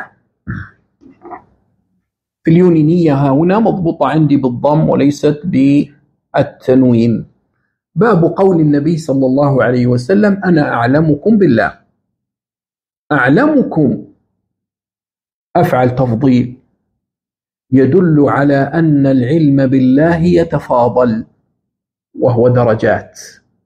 [SPEAKER 1] في اليونانية هنا مضبوطة عندي بالضم وليست بالتنوين. باب قول النبي صلى الله عليه وسلم: أنا أعلمكم بالله. أعلمكم أفعل تفضيل يدل على أن العلم بالله يتفاضل وهو درجات،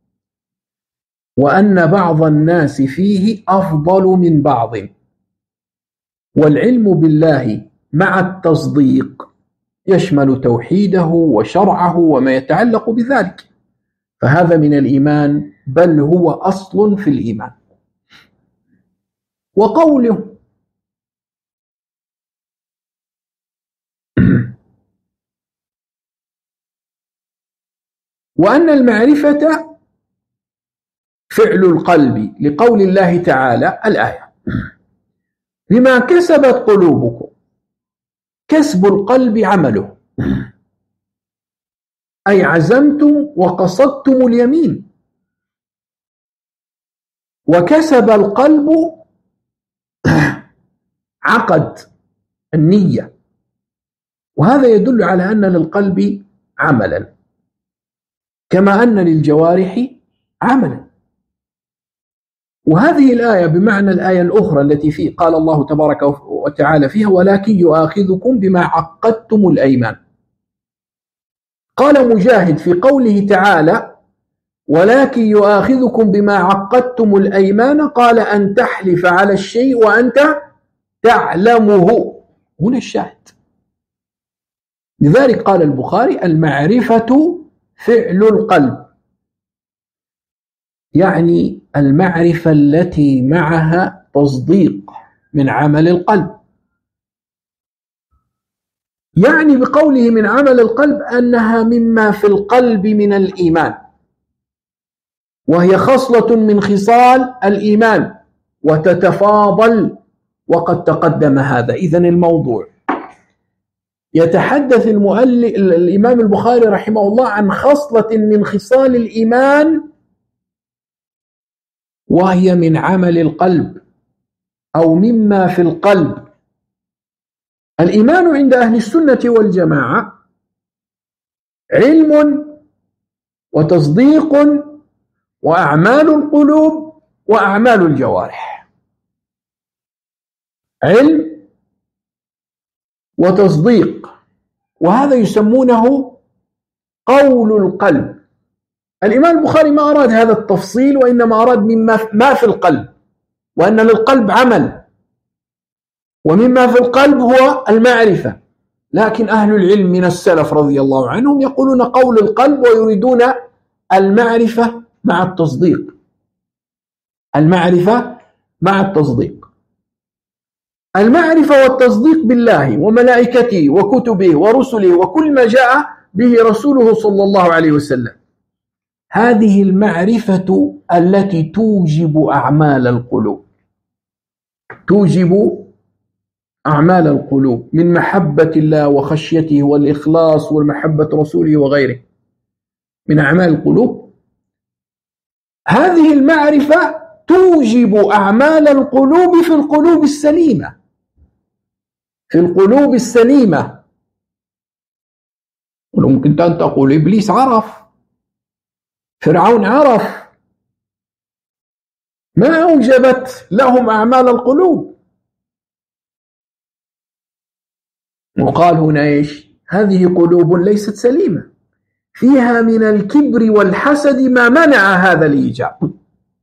[SPEAKER 1] وأن بعض الناس فيه أفضل من بعض، والعلم بالله مع التصديق يشمل توحيده وشرعه وما يتعلق بذلك، فهذا من الإيمان، بل هو أصل في الإيمان. وقوله وأن المعرفة فعل القلب، لقول الله تعالى الآية: بما كسبت قلوبكم. كسب القلب عمله، أي عزمتم وقصدتم اليمين، وكسب القلب عقد النية، وهذا يدل على أن للقلب عملا كما أن للجوارح عملا. وهذه الآية بمعنى الآية الأخرى التي فيه قال الله تبارك وتعالى فيها: ولكن يؤاخذكم بما عقدتم الأيمان. قال مجاهد في قوله تعالى: ولكن يؤاخذكم بما عقدتم الأيمان، قال: أن تحلف على الشيء وأنت تعلمه. هنا الشاهد. لذلك قال البخاري: المعرفة فعل القلب، يعني المعرفة التي معها تصديق من عمل القلب. يعني بقوله من عمل القلب أنها مما في القلب من الإيمان، وهي خصلة من خصال الإيمان وتتفاضل، وقد تقدم هذا. إذن الموضوع يتحدث الإمام البخاري رحمه الله عن خصلة من خصال الإيمان، وهي من عمل القلب أو مما في القلب. الإيمان عند أهل السنة والجماعة علم وتصديق وأعمال القلوب وأعمال الجوارح. علم وتصديق، وهذا يسمونه قول القلب. الإمام البخاري ما أراد هذا التفصيل، وإنما أراد ما في القلب، وأن للقلب عمل، ومما في القلب هو المعرفة. لكن أهل العلم من السلف رضي الله عنهم يقولون قول القلب، ويريدون المعرفة مع التصديق. المعرفة مع التصديق، المعرفة والتصديق بالله وملائكته وكتبه ورسله وكل ما جاء به رسوله صلى الله عليه وسلم. هذه المعرفة التي توجب أعمال القلوب، توجب أعمال القلوب من محبة الله وخشيته والإخلاص والمحبة رسوله وغيره من أعمال القلوب. هذه المعرفة توجب أعمال القلوب في القلوب السليمة، في القلوب السليمة. وممكن أن تقول إبليس عرف، فرعون عرف، ما أوجبت لهم أعمال القلوب. وقال هنا إيش؟ هذه قلوب ليست سليمة، فيها من الكبر والحسد ما منع هذا الإيجاب.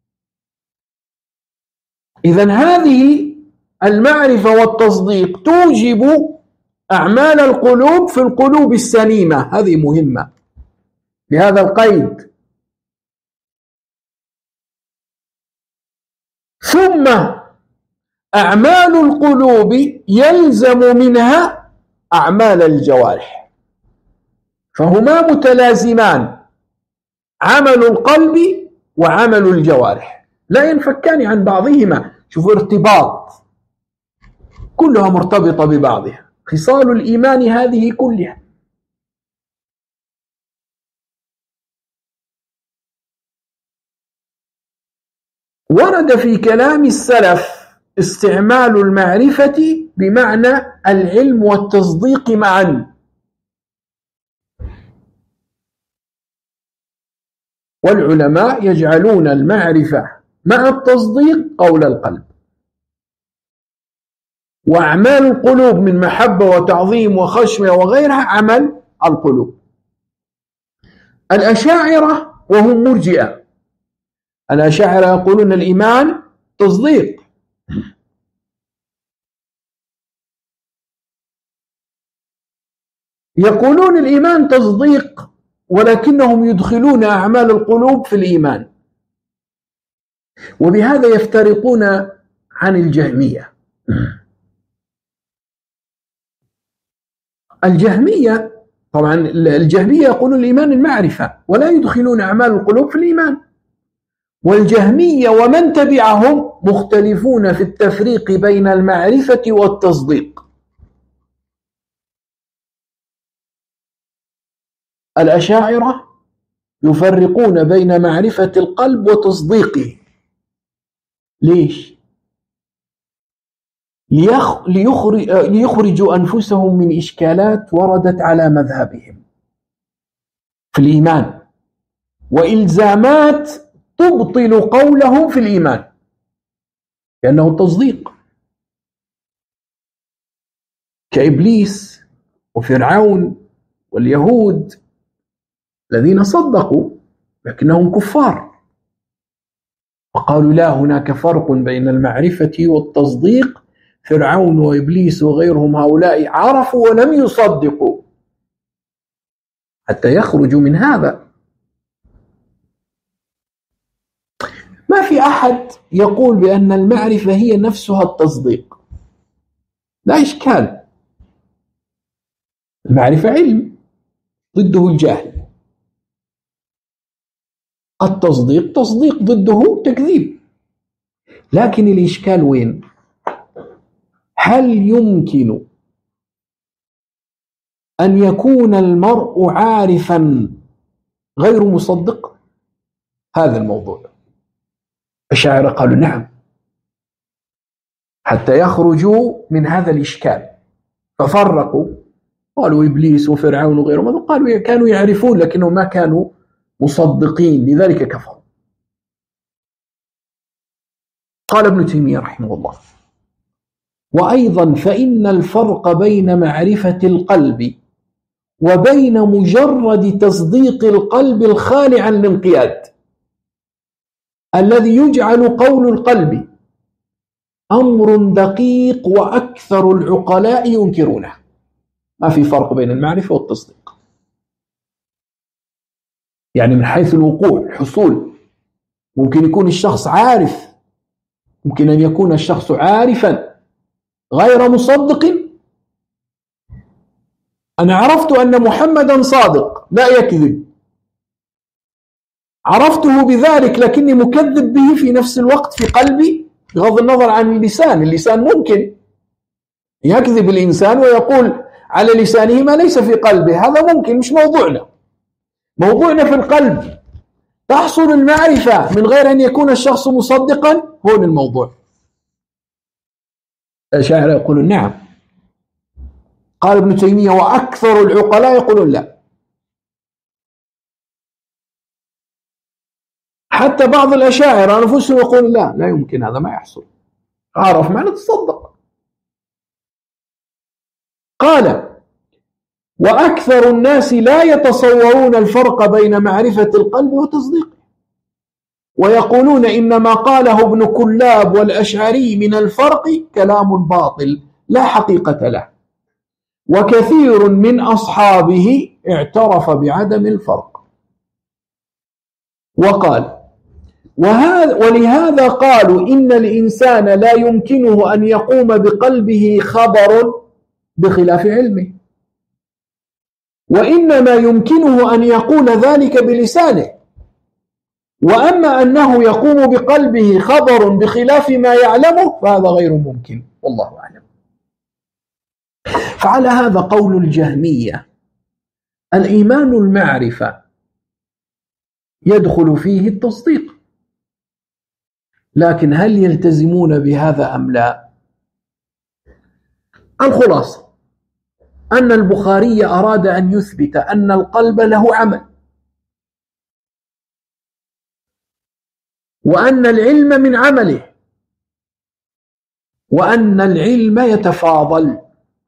[SPEAKER 1] إذن هذه المعرفة والتصديق توجب أعمال القلوب في القلوب السليمة، هذه مهمة بهذا القيد. ثم أعمال القلوب يلزم منها أعمال الجوارح، فهما متلازمان، عمل القلب وعمل الجوارح لا ينفكان عن بعضهما. شوفوا ارتباط، كلها مرتبطة ببعضها، خصال الإيمان هذه كلها. ورد في كلام السلف استعمال المعرفة بمعنى العلم والتصديق معا، والعلماء يجعلون المعرفة مع التصديق قول القلب، وأعمال القلوب من محبة وتعظيم وخشية وغيرها عمل القلوب. الأشاعرة وهم مرجئة، الأشاعرة يقولون الإيمان تصديق، يقولون الإيمان تصديق ولكنهم يدخلون أعمال القلوب في الإيمان، وبهذا يفترقون عن الجهمية. الجهمية طبعا الجهمية يقولون الإيمان المعرفة ولا يدخلون أعمال القلوب في الإيمان، والجهمية ومن تبعهم مختلفون في التفريق بين المعرفة والتصديق. الأشاعرة يفرقون بين معرفة القلب وتصديقه. ليش؟ ليخرجوا أنفسهم من إشكالات وردت على مذهبهم في الإيمان، وإلزامات تبطل قولهم في الإيمان لأنه التصديق، كإبليس وفرعون واليهود الذين صدقوا لكنهم كفار، وقالوا لا هناك فرق بين المعرفة والتصديق. فرعون وإبليس وغيرهم هؤلاء عرفوا ولم يصدقوا حتى يخرجوا من هذا. ما في أحد يقول بأن المعرفة هي نفسها التصديق، لا إشكال، المعرفة علم ضده الجهل، التصديق تصديق ضده تكذيب. لكن الإشكال وين؟ هل يمكن أن يكون المرء عارفا غير مصدق؟ هذا الموضوع. الأشاعرة قالوا نعم، حتى يخرجوا من هذا الإشكال ففرقوا، قالوا إبليس وفرعون وغيرهم، قالوا كانوا يعرفون لكنهم ما كانوا مصدقين لذلك كفروا. قال ابن تيمية رحمه الله: وأيضا فإن الفرق بين معرفة القلب وبين مجرد تصديق القلب الخالي عن الانقياد الذي يجعل قول القلب أمر دقيق وأكثر العقلاء ينكرونه. ما في فرق بين المعرفة والتصديق، يعني من حيث الوقوع الحصول ممكن يكون الشخص عارف، ممكن أن يكون الشخص عارفا غير مصدق، أنا عرفت أن محمدا صادق لا يكذب، عرفته بذلك لكني مكذب به في نفس الوقت في قلبي، بغض النظر عن اللسان. اللسان ممكن يكذب الإنسان ويقول على لسانه ما ليس في قلبه، هذا ممكن، مش موضوعنا. موضوعنا في القلب. تحصل المعرفة من غير أن يكون الشخص مصدقا، هون الموضوع. الأشاعرة يقولون نعم. قال ابن تيمية وأكثر العقلاء يقولون لا. حتى بعض الأشاعرة أنفسهم يقولون لا يمكن، هذا ما يحصل. عرف معنى تصدق. قال وأكثر الناس لا يتصورون الفرق بين معرفة القلب وتصديقه، ويقولون إن ما قاله ابن كلاب والأشعري من الفرق كلام باطل لا حقيقة له، وكثير من أصحابه اعترف بعدم الفرق. وقال ولهذا قالوا إن الإنسان لا يمكنه أن يقوم بقلبه خبر بخلاف علمه، وإنما يمكنه أن يقول ذلك بلسانه، وأما أنه يقوم بقلبه خبر بخلاف ما يعلمه فهذا غير ممكن، والله أعلم. فعلى هذا قول الجهمية الإيمان المعرفة يدخل فيه التصديق، لكن هل يلتزمون بهذا أم لا؟ الخلاصة أن البخاري أراد أن يثبت أن القلب له عمل، وأن العلم من عمله، وأن العلم يتفاضل.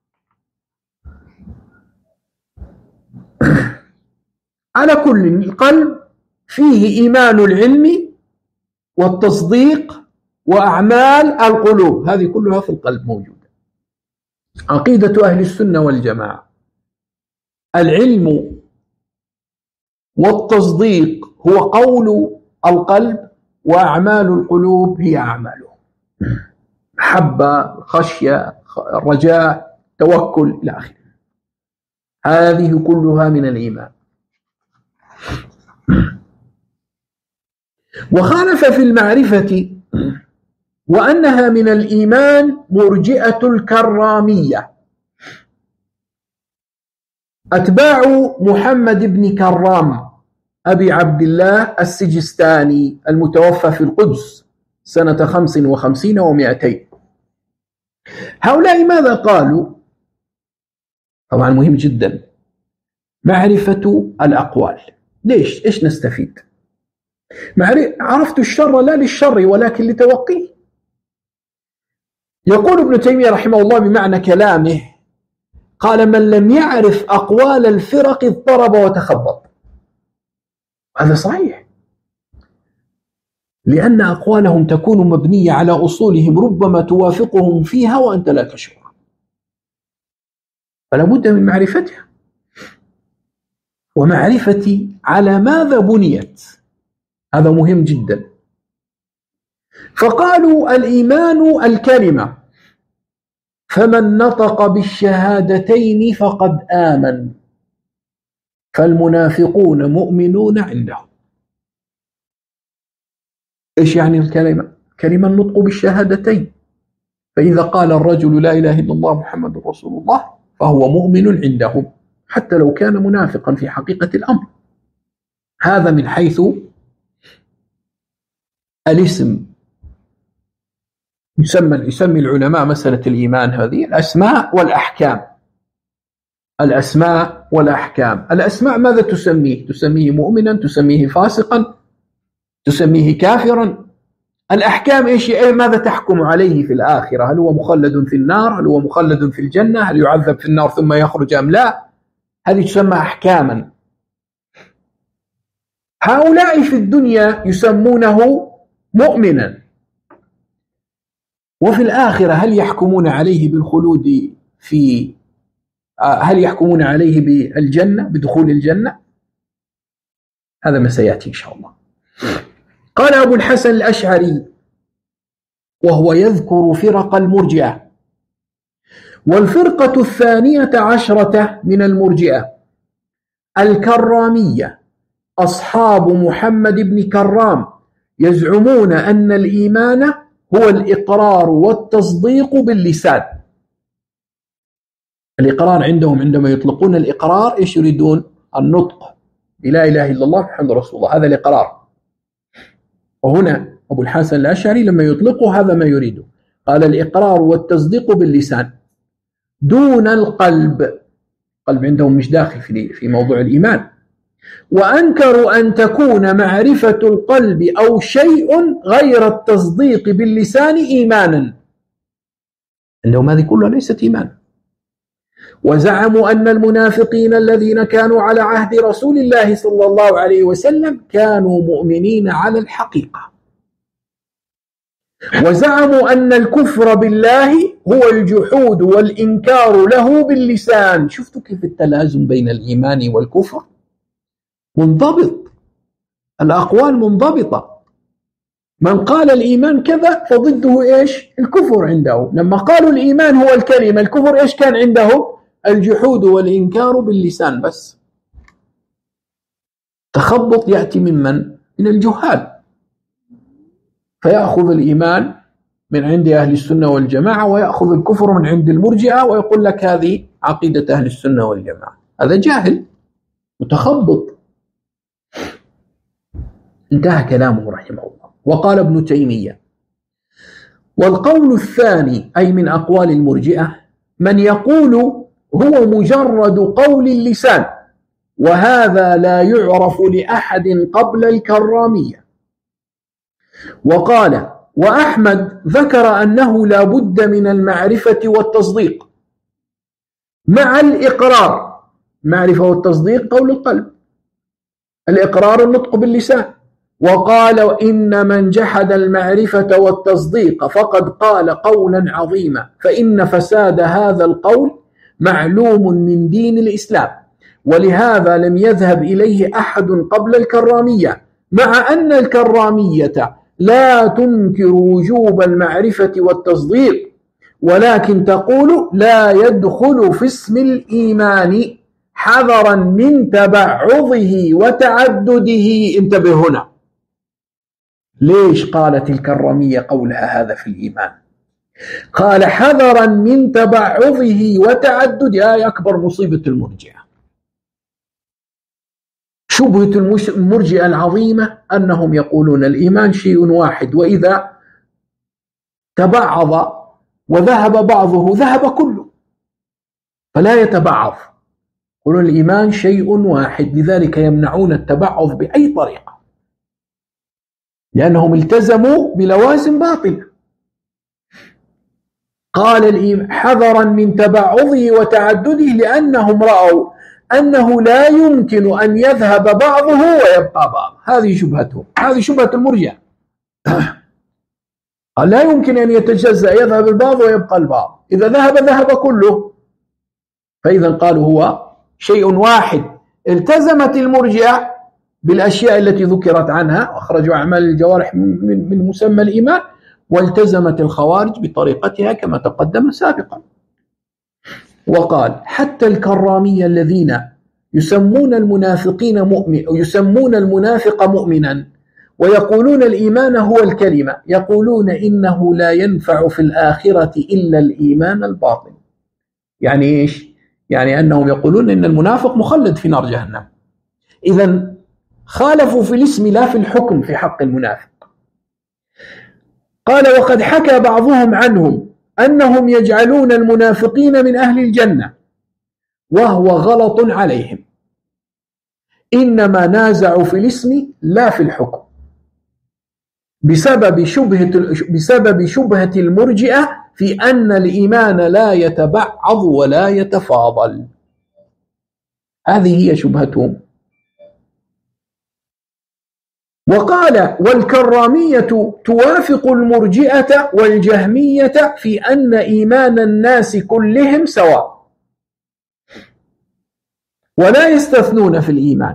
[SPEAKER 1] على كل القلب فيه إيمان العلم والتصديق وأعمال القلوب، هذه كلها في القلب موجودة. عقيدة أهل السنة والجماعة العلم والتصديق هو قول القلب، وأعمال القلوب هي أعماله، محبة، خشية، رجاء، توكل إلى آخره. هذه كلها من الإيمان. وخالف في المعرفة وأنها من الإيمان مرجئة الكرامية، أتباع محمد بن كرام أبي عبد الله السجستاني المتوفى في القدس سنة 55 و200. هؤلاء ماذا قالوا؟ طبعا مهم جدا معرفة الأقوال. ليش؟ إيش نستفيد؟ عرفت الشر لا للشر ولكن لتوقيه. يقول ابن تيمية رحمه الله بمعنى كلامه، قال من لم يعرف أقوال الفرق اضطرب وتخبط. هذا صحيح، لأن أقوالهم تكون مبنية على أصولهم ربما توافقهم فيها وأنت لا تشعر، فلا بد من معرفتها ومعرفة على ماذا بنيت، هذا مهم جدا. فقالوا الإيمان الكلمة، فمن نطق بالشهادتين فقد آمن، فالمنافقون مؤمنون عندهم. إيش يعني الكلمة؟ كلمة النطق بالشهادتين، فإذا قال الرجل لا إله إلا الله محمد رسول الله فهو مؤمن عندهم حتى لو كان منافقا في حقيقة الأمر. هذا من حيث الاسم. يسمي العلماء مسألة الإيمان هذه الأسماء والأحكام. الأسماء والأحكام. الأسماء ماذا تسميه؟ تسميه مؤمنا، تسميه فاسقا، تسميه كافرا. الأحكام إيش؟ ماذا تحكم عليه في الآخرة؟ هل هو مخلد في النار؟ هل هو مخلد في الجنة؟ هل يعذب في النار ثم يخرج أم لا؟ هذه تسمى أحكاما. هؤلاء في الدنيا يسمونه مؤمنا، وفي الآخرة هل يحكمون عليه بالخلود في هل يحكمون عليه بالجنة، بدخول الجنة؟ هذا ما سيأتي إن شاء الله. قال أبو الحسن الأشعري وهو يذكر فرق المرجئة، والفرقة 12 من المرجئة الكرامية أصحاب محمد بن كرام يزعمون أن الإيمان هو الإقرار والتصديق باللسان. الإقرار عندهم عندما يطلقون الإقرار إيش يريدون؟ النطق بلا إله إلا الله محمد رسول الله، هذا الإقرار. وهنا أبو الحسن الأشعري لما يطلقه هذا ما يريده، قال الإقرار والتصديق باللسان دون القلب. القلب عندهم مش داخل في موضوع الإيمان. وأنكروا أن تكون معرفة القلب أو شيء غير التصديق باللسان إيمانا، عندهم هذه كلها ليست إيمان. وزعموا أن المنافقين الذين كانوا على عهد رسول الله صلى الله عليه وسلم كانوا مؤمنين على الحقيقة. وزعموا أن الكفر بالله هو الجحود والإنكار له باللسان. شفتوا كيف التلازم بين الإيمان والكفر منضبط، الأقوال منضبطة. من قال الإيمان كذا فضده إيش؟ الكفر عنده. لما قالوا الإيمان هو الكلمة، الكفر إيش كان عنده؟ الجحود والإنكار باللسان بس. تخبط يأتي ممن؟ من الجهال، فيأخذ الإيمان من عند أهل السنة والجماعة ويأخذ الكفر من عند المرجئة ويقول لك هذه عقيدة أهل السنة والجماعة. هذا جاهل متخبط. انتهى كلامه رحمه الله. وقال ابن تيمية: والقول الثاني أي من أقوال المرجئة من يقول هو مجرد قول اللسان، وهذا لا يعرف لأحد قبل الكرامية. وقال: وأحمد ذكر أنه لا بد من المعرفة والتصديق مع الإقرار. معرفة والتصديق قول القلب، الإقرار النطق باللسان. وقال: إن من جحد المعرفة والتصديق فقد قال قولا عظيما، فإن فساد هذا القول معلوم من دين الإسلام، ولهذا لم يذهب إليه أحد قبل الكرامية، مع أن الكرامية لا تنكر وجوب المعرفة والتصديق، ولكن تقول لا يدخل في اسم الإيمان حذرا من تبعضه وتعدده. انتبه هنا، ليش قالت الكرامية قولها هذا في الإيمان؟ قال حذرا من تبعضه وتعدده. أكبر مصيبة المرجئة، شبهة المرجئة العظيمة أنهم يقولون الإيمان شيء واحد، وإذا تبعض وذهب بعضه ذهب كله، فلا يتبعض. يقولون الإيمان شيء واحد، لذلك يمنعون التبعض بأي طريقة، لأنهم التزموا بلوازم باطلة. قال حذرا من تبعضه وتعدده لأنهم رأوا أنه لا يمكن أن يذهب بعضه ويبقى بعض. هذه شبهتهم، هذه شبهة المرجئة. لا يمكن أن يتجزأ، يذهب البعض ويبقى البعض، إذا ذهب كله. فإذا قالوا هو شيء واحد. التزمت المرجئة بالأشياء التي ذكرت عنها وأخرجوا أعمال الجوارح من مسمى الإيمان، والتزمت الخوارج بطريقتها كما تقدم سابقا. وقال: حتى الكرامية الذين يسمون المنافق مؤمنا ويقولون الإيمان هو الكلمة، يقولون إنه لا ينفع في الآخرة إلا الإيمان الباطن. يعني إيش؟ يعني أنهم يقولون إن المنافق مخلد في نار جهنم. إذن خالفوا في الاسم لا في الحكم في حق المنافق. قال: وقد حكى بعضهم عنهم أنهم يجعلون المنافقين من أهل الجنة، وهو غلط عليهم، إنما نازعوا في الاسم لا في الحكم بسبب شبهة المرجئة في أن الإيمان لا يتبعض ولا يتفاضل. هذه هي شبهتهم. وقال: والكرامية توافق المرجئة والجهمية في أن إيمان الناس كلهم سواء، ولا يستثنون في الإيمان،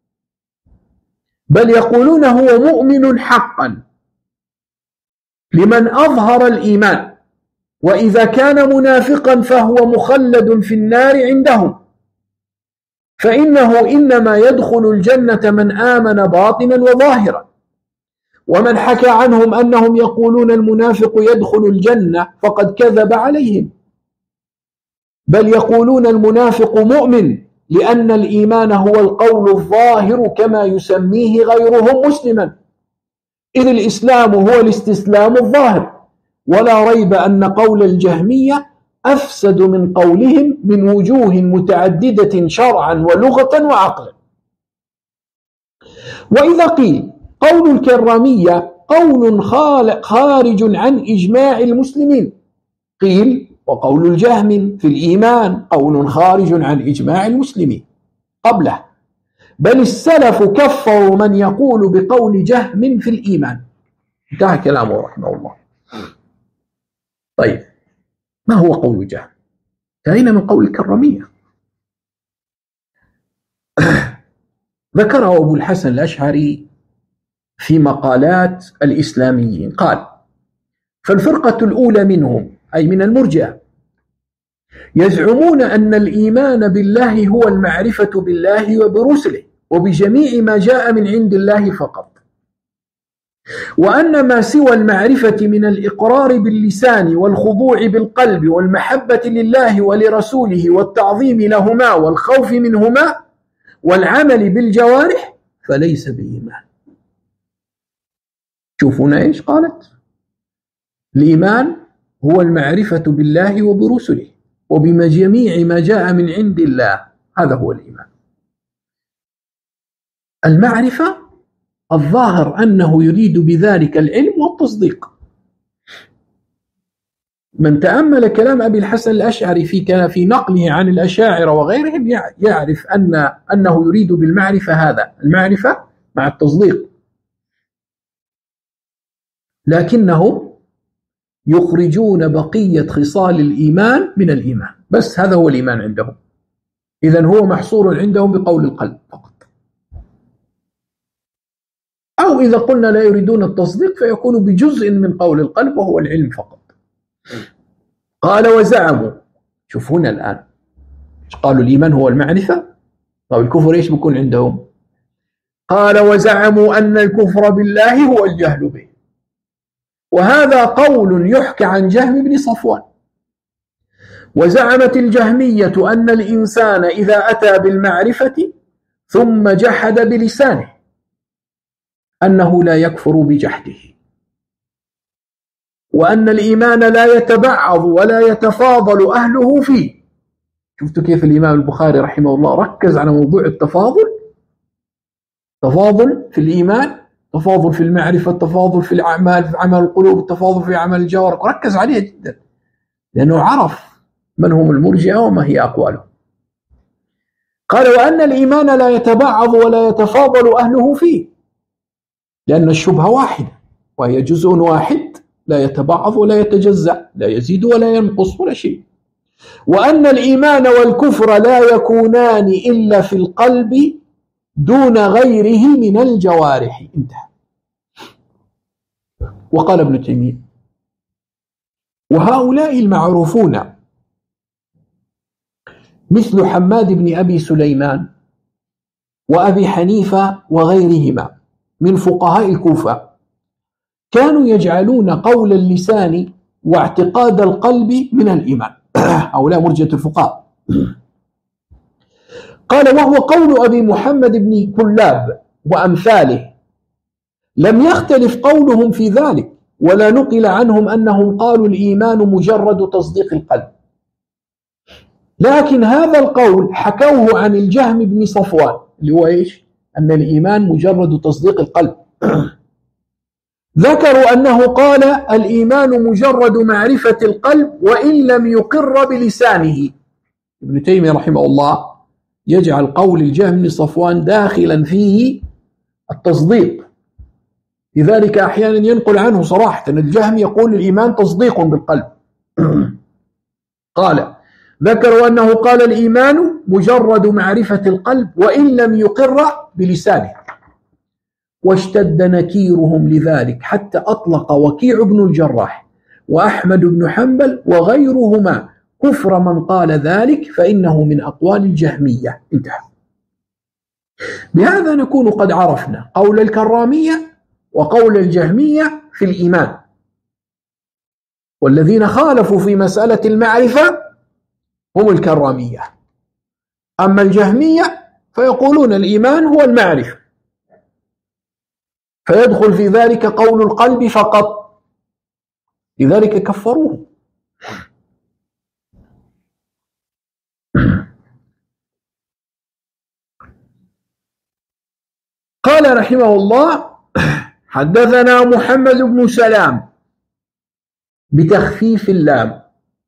[SPEAKER 1] بل يقولون هو مؤمن حقا لمن أظهر الإيمان، وإذا كان منافقا فهو مخلد في النار عندهم، فإنه إنما يدخل الجنة من آمن باطنا وظاهرا. ومن حكى عنهم أنهم يقولون المنافق يدخل الجنة فقد كذب عليهم، بل يقولون المنافق مؤمن، لأن الإيمان هو القول الظاهر كما يسميه غيرهم مسلما، إذ الإسلام هو الاستسلام الظاهر. ولا ريب أن قول الجهمية أفسد من قولهم من وجوه متعددة شرعا ولغة وعقلا. وإذا قيل قول الكرامية قول خارج عن إجماع المسلمين، قيل وقول الجهم في الإيمان قول خارج عن إجماع المسلمين قبله، بل السلف كفروا من يقول بقول جهم في الإيمان. انتهى كلامه رحمه الله. طيب، ما هو قول جهم؟ انتهينا من قول الكرامية. ذكره أبو الحسن الأشعري في مقالات الإسلاميين، قال: فالفرقة الأولى منهم أي من المرجئة يزعمون أن الإيمان بالله هو المعرفة بالله وبرسله وبجميع ما جاء من عند الله فقط، وأن ما سوى المعرفة من الإقرار باللسان والخضوع بالقلب والمحبة لله ولرسوله والتعظيم لهما والخوف منهما والعمل بالجوارح فليس بإيمان. شوفونا إيش قالت؟ الإيمان هو المعرفة بالله وبرسله وبجميع ما جاء من عند الله، هذا هو الإيمان. المعرفة الظاهر أنه يريد بذلك العلم والتصديق. من تأمل كلام أبي الحسن الأشعري في نقله عن الأشاعرة وغيرهم يعرف أنه يريد بالمعرفة هذا، المعرفة مع التصديق، لكنهم يخرجون بقية خصال الإيمان من الإيمان، بس هذا هو الإيمان عندهم. إذن هو محصور عندهم بقول القلب فقط، أو إذا قلنا لا يريدون التصديق فيكون بجزء من قول القلب وهو العلم فقط. قال: وزعموا. شوف هنا الآن قالوا الإيمان هو المعرفة، طيب الكفر إيش بيكون عندهم؟ قال: وزعموا أن الكفر بالله هو الجهل به، وهذا قول يحكى عن جهم بن صفوان. وزعمت الجهمية أن الإنسان إذا أتى بالمعرفة ثم جحد بلسانه أنه لا يكفر بجحده، وأن الإيمان لا يتبعض ولا يتفاضل أهله فيه. شفتوا كيف الإمام البخاري رحمه الله ركز على موضوع التفاضل، تفاضل في الإيمان، تفاضل في المعرفة، تفاضل في الأعمال، في عمل القلوب، التفاضل في عمل الجوارح، ركز عليها جدا لأنه عرف من هم المرجئة وما هي أقوالهم. قال: وأن الإيمان لا يتبعض ولا يتفاضل أهله فيه، لأن الشبهة واحدة وهي جزء واحد لا يتبعض ولا يتجزأ، لا يزيد ولا ينقص ولا شيء. وأن الإيمان والكفر لا يكونان إلا في القلب دون غيره من الجوارح. انتهى. وقال ابن تيمية: وهؤلاء المعروفون مثل حماد بن أبي سليمان وأبي حنيفة وغيرهما من فقهاء الكوفة كانوا يجعلون قول اللسان واعتقاد القلب من الإيمان. هؤلاء مرجئة الفقهاء. قال: وهو قول أبي محمد بن كلاب وأمثاله، لم يختلف قولهم في ذلك، ولا نقل عنهم أنهم قالوا الإيمان مجرد تصديق القلب، لكن هذا القول حكوه عن الجهم بن صفوان اللي هو إيش؟ أن الإيمان مجرد تصديق القلب. ذكروا أنه قال الإيمان مجرد معرفة القلب وإن لم يقر بلسانه. ابن تيمية رحمه الله يجعل قول الجهم بن صفوان داخلا فيه التصديق، لذلك أحيانا ينقل عنه صراحة أن الجهم يقول الإيمان تصديق بالقلب. قال: ذكروا أنه قال الإيمان مجرد معرفة القلب وإن لم يقر بلسانه، واشتد نكيرهم لذلك حتى أطلق وكيع بن الجراح وأحمد بن حنبل وغيرهما كفر من قال ذلك فإنه من أقوال الجهمية. انتهى. بهذا نكون قد عرفنا قول الكرامية وقول الجهمية في الإيمان، والذين خالفوا في مسألة المعرفة هم الكرامية. أما الجهمية فيقولون الإيمان هو المعرفة، فيدخل في ذلك قول القلب فقط، لذلك كفروه. قال رحمه الله: حدثنا محمد بن سلام بتخفيف اللام،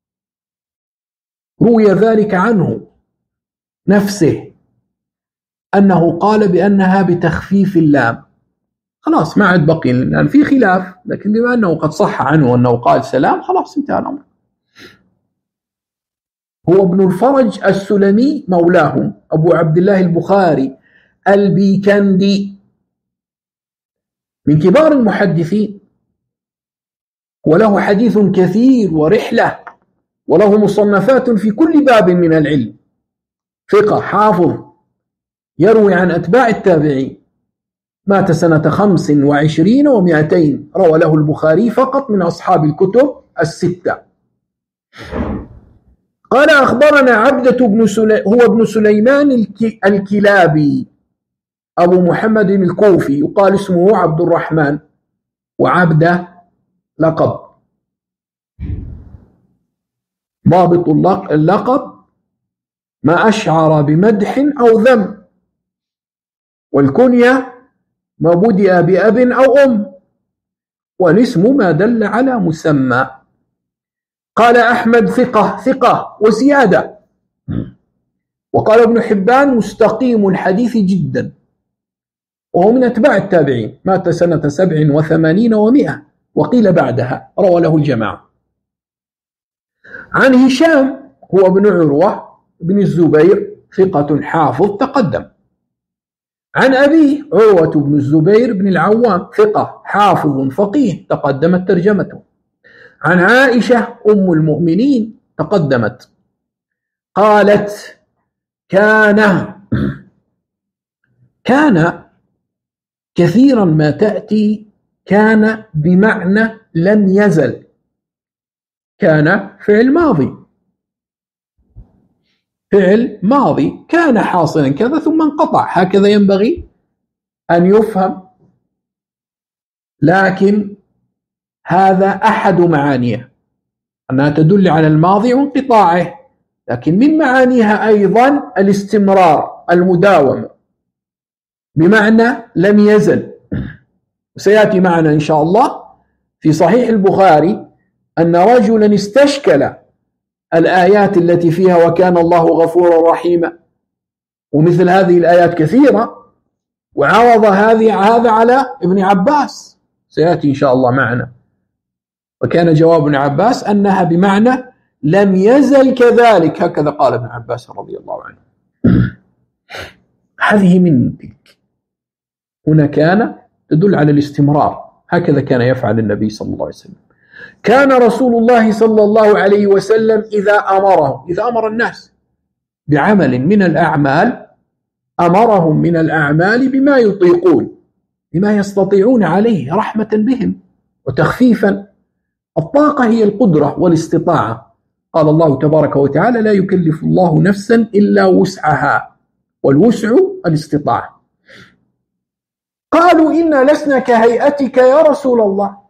[SPEAKER 1] روي ذلك عنه نفسه أنه قال بأنها بتخفيف اللام. خلاص ما عاد بقي، لأن في خلاف، لكن بما أنه قد صح عنه أنه قال سلام خلاص انتهى الأمر. هو ابن الفرج السلمي مولاهم، أبو عبد الله البخاري البيكندي، من كبار المحدثين، وله حديث كثير ورحلة، وله مصنفات في كل باب من العلم، ثقة حافظ، يروي عن أتباع التابعين. مات سنة 25 و200، روى له البخاري فقط من أصحاب الكتب الستة. قال: أخبرنا عبدة هو ابن سليمان الكلابي أبو محمد الكوفي، يقال اسمه عبد الرحمن، وعبدة لقب. ضابط اللقب ما أشعر بمدح أو ذم، والكنية ما بدأ بأب أو أم، والاسم ما دل على مسمى. قال أحمد: ثقة وزيادة. وقال ابن حبان: مستقيم الحديث جدا، وهو من أتباع التابعين، مات سنة 87 و100، وقيل بعدها، روى له الجماعة. عن هشام هو ابن عروة بن الزبير، ثقة حافظ تقدم. عن أبيه عروة بن الزبير بن العوام، ثقة حافظ فقيه تقدمت ترجمته. عن عائشة أم المؤمنين تقدمت، قالت: كان كثيرا ما تأتي كان بمعنى لم يزل. كان فعل ماضي كان حاصلا كذا ثم انقطع، هكذا ينبغي أن يفهم، لكن هذا أحد معانيه، أنها تدل على الماضي وانقطاعه، لكن من معانيها أيضا الاستمرار، المداومة، بمعنى لم يزل. سيأتي معنا إن شاء الله في صحيح البخاري أن رجلا استشكل الآيات التي فيها وكان الله غفورا رحيما، ومثل هذه الآيات كثيرة، وعوض هذا على ابن عباس، سيأتي إن شاء الله معنا. وكان جواب ابن عباس أنها بمعنى لم يزل كذلك، هكذا قال ابن عباس رضي الله عنه. هذه من تلك. هنا كان تدل على الاستمرار، هكذا كان يفعل النبي صلى الله عليه وسلم. كان رسول الله صلى الله عليه وسلم إذا أمر الناس بعمل من الأعمال، أمرهم من الأعمال بما يطيقون، بما يستطيعون عليه، رحمة بهم وتخفيفا. الطاقة هي القدرة والاستطاعة. قال الله تبارك وتعالى: لا يكلف الله نفسا إلا وسعها، والوسع الاستطاعة. قالوا: إنا لسنا كهيئتك يا رسول الله.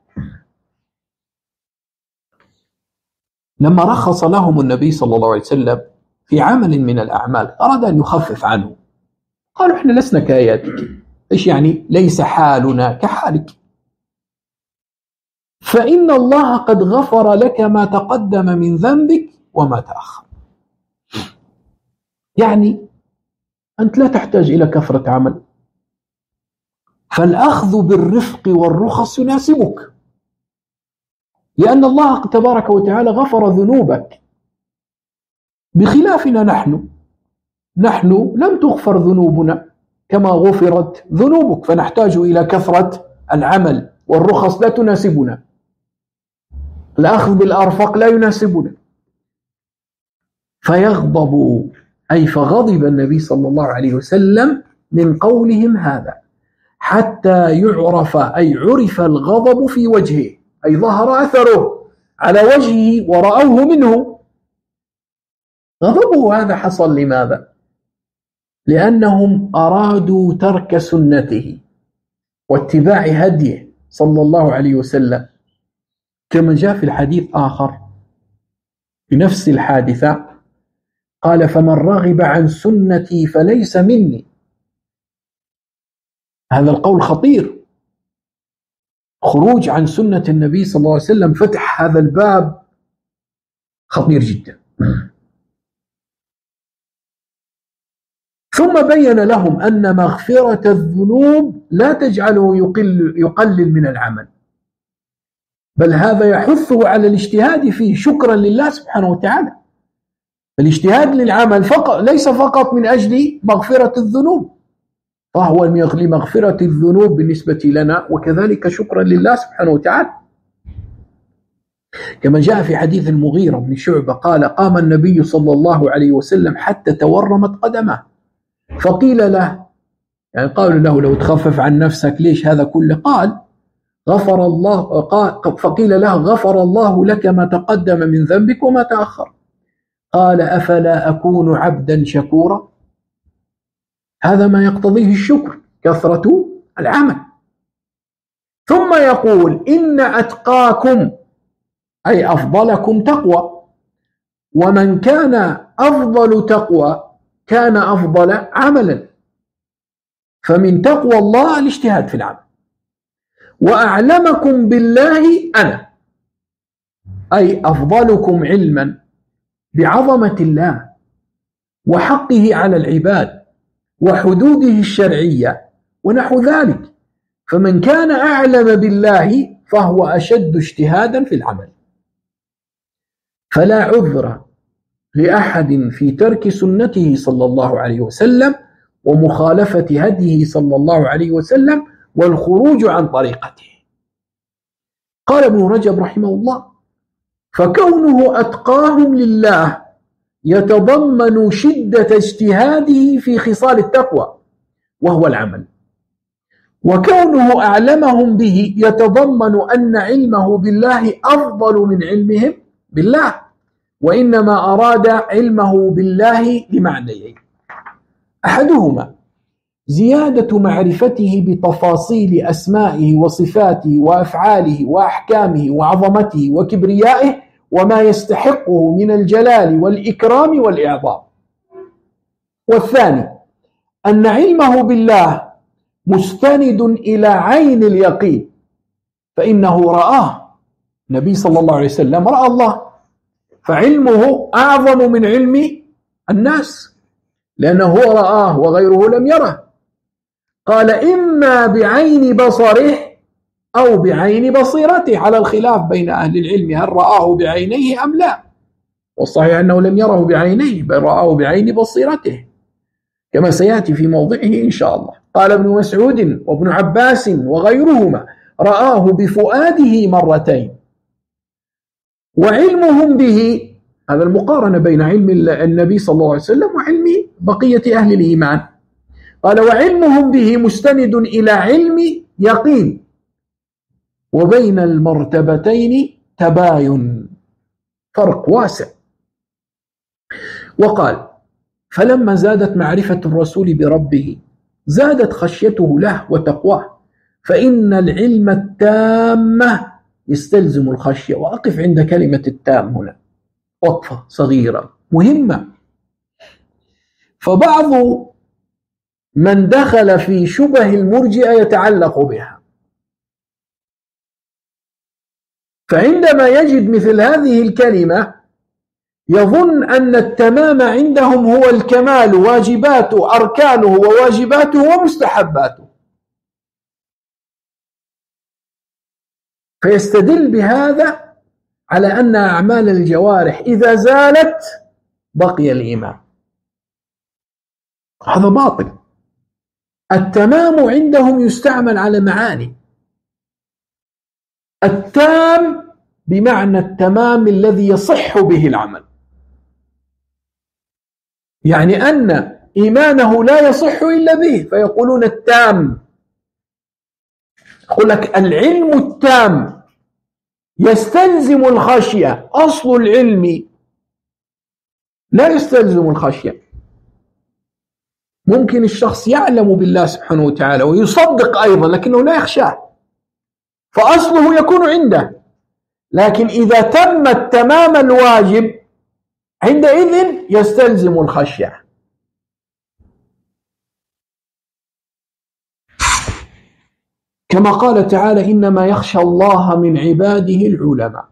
[SPEAKER 1] لما رخص لهم النبي صلى الله عليه وسلم في عمل من الأعمال، أراد أن يخفف عنه. قالوا: إحنا لسنا كهيئتك. إيش يعني؟ ليس حالنا كحالك، فإن الله قد غفر لك ما تقدم من ذنبك وما تأخر. يعني أنت لا تحتاج إلى كثرة عمل، فالأخذ بالرفق والرخص يناسبك، لأن الله تبارك وتعالى غفر ذنوبك، بخلافنا نحن لم تغفر ذنوبنا كما غفرت ذنوبك، فنحتاج إلى كثرة العمل، والرخص لا تناسبنا. الأخذ بالأرفق لا يناسبنا. فيغضب، أي فغضب النبي صلى الله عليه وسلم من قولهم هذا، حتى يعرف، أي عرف الغضب في وجهه، أي ظهر أثره على وجهه ورأوه منه. غضبه هذا حصل لماذا؟ لأنهم أرادوا ترك سنته واتباع هديه صلى الله عليه وسلم، كما جاء في الحديث آخر بنفس الحادثة، قال: فمن رغب عن سنتي فليس مني. هذا القول خطير، خروج عن سنة النبي صلى الله عليه وسلم، فتح هذا الباب خطير جدا. ثم بين لهم أن مغفرة الذنوب لا تجعله يقلل من العمل، بل هذا يحثه على الاجتهاد فيه شكرا لله سبحانه وتعالى. الاجتهاد للعمل فقط، ليس فقط من أجل مغفرة الذنوب، فهو لمغفرة الذنوب بالنسبة لنا، وكذلك شكرا لله سبحانه وتعالى. كما جاء في حديث المغيرة بن شعبة قال: قام النبي صلى الله عليه وسلم حتى تورمت قدمه، فقيل له، يعني قالوا له: لو تخفف عن نفسك ليش هذا كله؟ قال: غفر الله، فقيل له: غفر الله لك ما تقدم من ذنبك وما تأخر. قال: أفلا أكون عبدا شكورا؟ هذا ما يقتضيه الشكر، كثرة العمل. ثم يقول: إن أتقاكم، أي أفضلكم تقوى، ومن كان أفضل تقوى كان أفضل عملا، فمن تقوى الله الاجتهاد في العمل. وأعلمكم بالله أنا، أي أفضلكم علما بعظمة الله وحقه على العباد وحدوده الشرعية ونحو ذلك، فمن كان أعلم بالله فهو أشد اجتهادا في العمل. فلا عذر لأحد في ترك سنته صلى الله عليه وسلم ومخالفة هديه صلى الله عليه وسلم والخروج عن طريقته. قال ابن رجب رحمه الله: فكونه أتقاهم لله يتضمن شدة اجتهاده في خصال التقوى وهو العمل، وكونه أعلمهم به يتضمن أن علمه بالله أفضل من علمهم بالله، وإنما أراد علمه بالله لمعنيين: أحدهما زيادة معرفته بتفاصيل أسمائه وصفاته وأفعاله وأحكامه وعظمته وكبريائه وما يستحقه من الجلال والإكرام والإعظام. والثاني أن علمه بالله مستند إلى عين اليقين، فإنه رآه، النبي صلى الله عليه وسلم رأى الله، فعلمه أعظم من علم الناس، لأنه هو رآه وغيره لم يره. قال: إما بعين بصره أو بعين بصيرته، على الخلاف بين أهل العلم هل رآه بعينيه أم لا، والصحيح أنه لم يره بعينيه بل رآه بعين بصيرته، كما سيأتي في موضعه إن شاء الله. قال ابن مسعود وابن عباس وغيرهما: رآه بفؤاده مرتين. وعلمهم به، هذا المقارنة بين علم النبي صلى الله عليه وسلم وعلم بقية أهل الإيمان. قال: وعلمهم به مستند إلى علم يقين، وبين المرتبتين تباين، فرق واسع. وقال: فلما زادت معرفة الرسول بربه زادت خشيته له وتقواه، فإن العلم التام يستلزم الخشية. وأقف عند كلمة التام هنا وقفة صغيرة مهمة، فبعض من دخل في شبه المرجئة يتعلق بها، فعندما يجد مثل هذه الكلمة يظن أن التمام عندهم هو الكمال، واجباته، أركانه وواجباته ومستحباته، فيستدل بهذا على أن أعمال الجوارح إذا زالت بقي الإيمان. هذا باطل. التمام عندهم يستعمل على معاني. التام بمعنى التمام الذي يصح به العمل، يعني أن إيمانه لا يصح إلا به، فيقولون التام. يقول لك العلم التام يستلزم الخشية، أصل العلم لا يستلزم الخشية. ممكن الشخص يعلم بالله سبحانه وتعالى ويصدق أيضا لكنه لا يخشاه، فأصله يكون عنده، لكن إذا تم التمام الواجب عندئذ يستلزم الخشية. كما قال تعالى: إنما يخشى الله من عباده العلماء.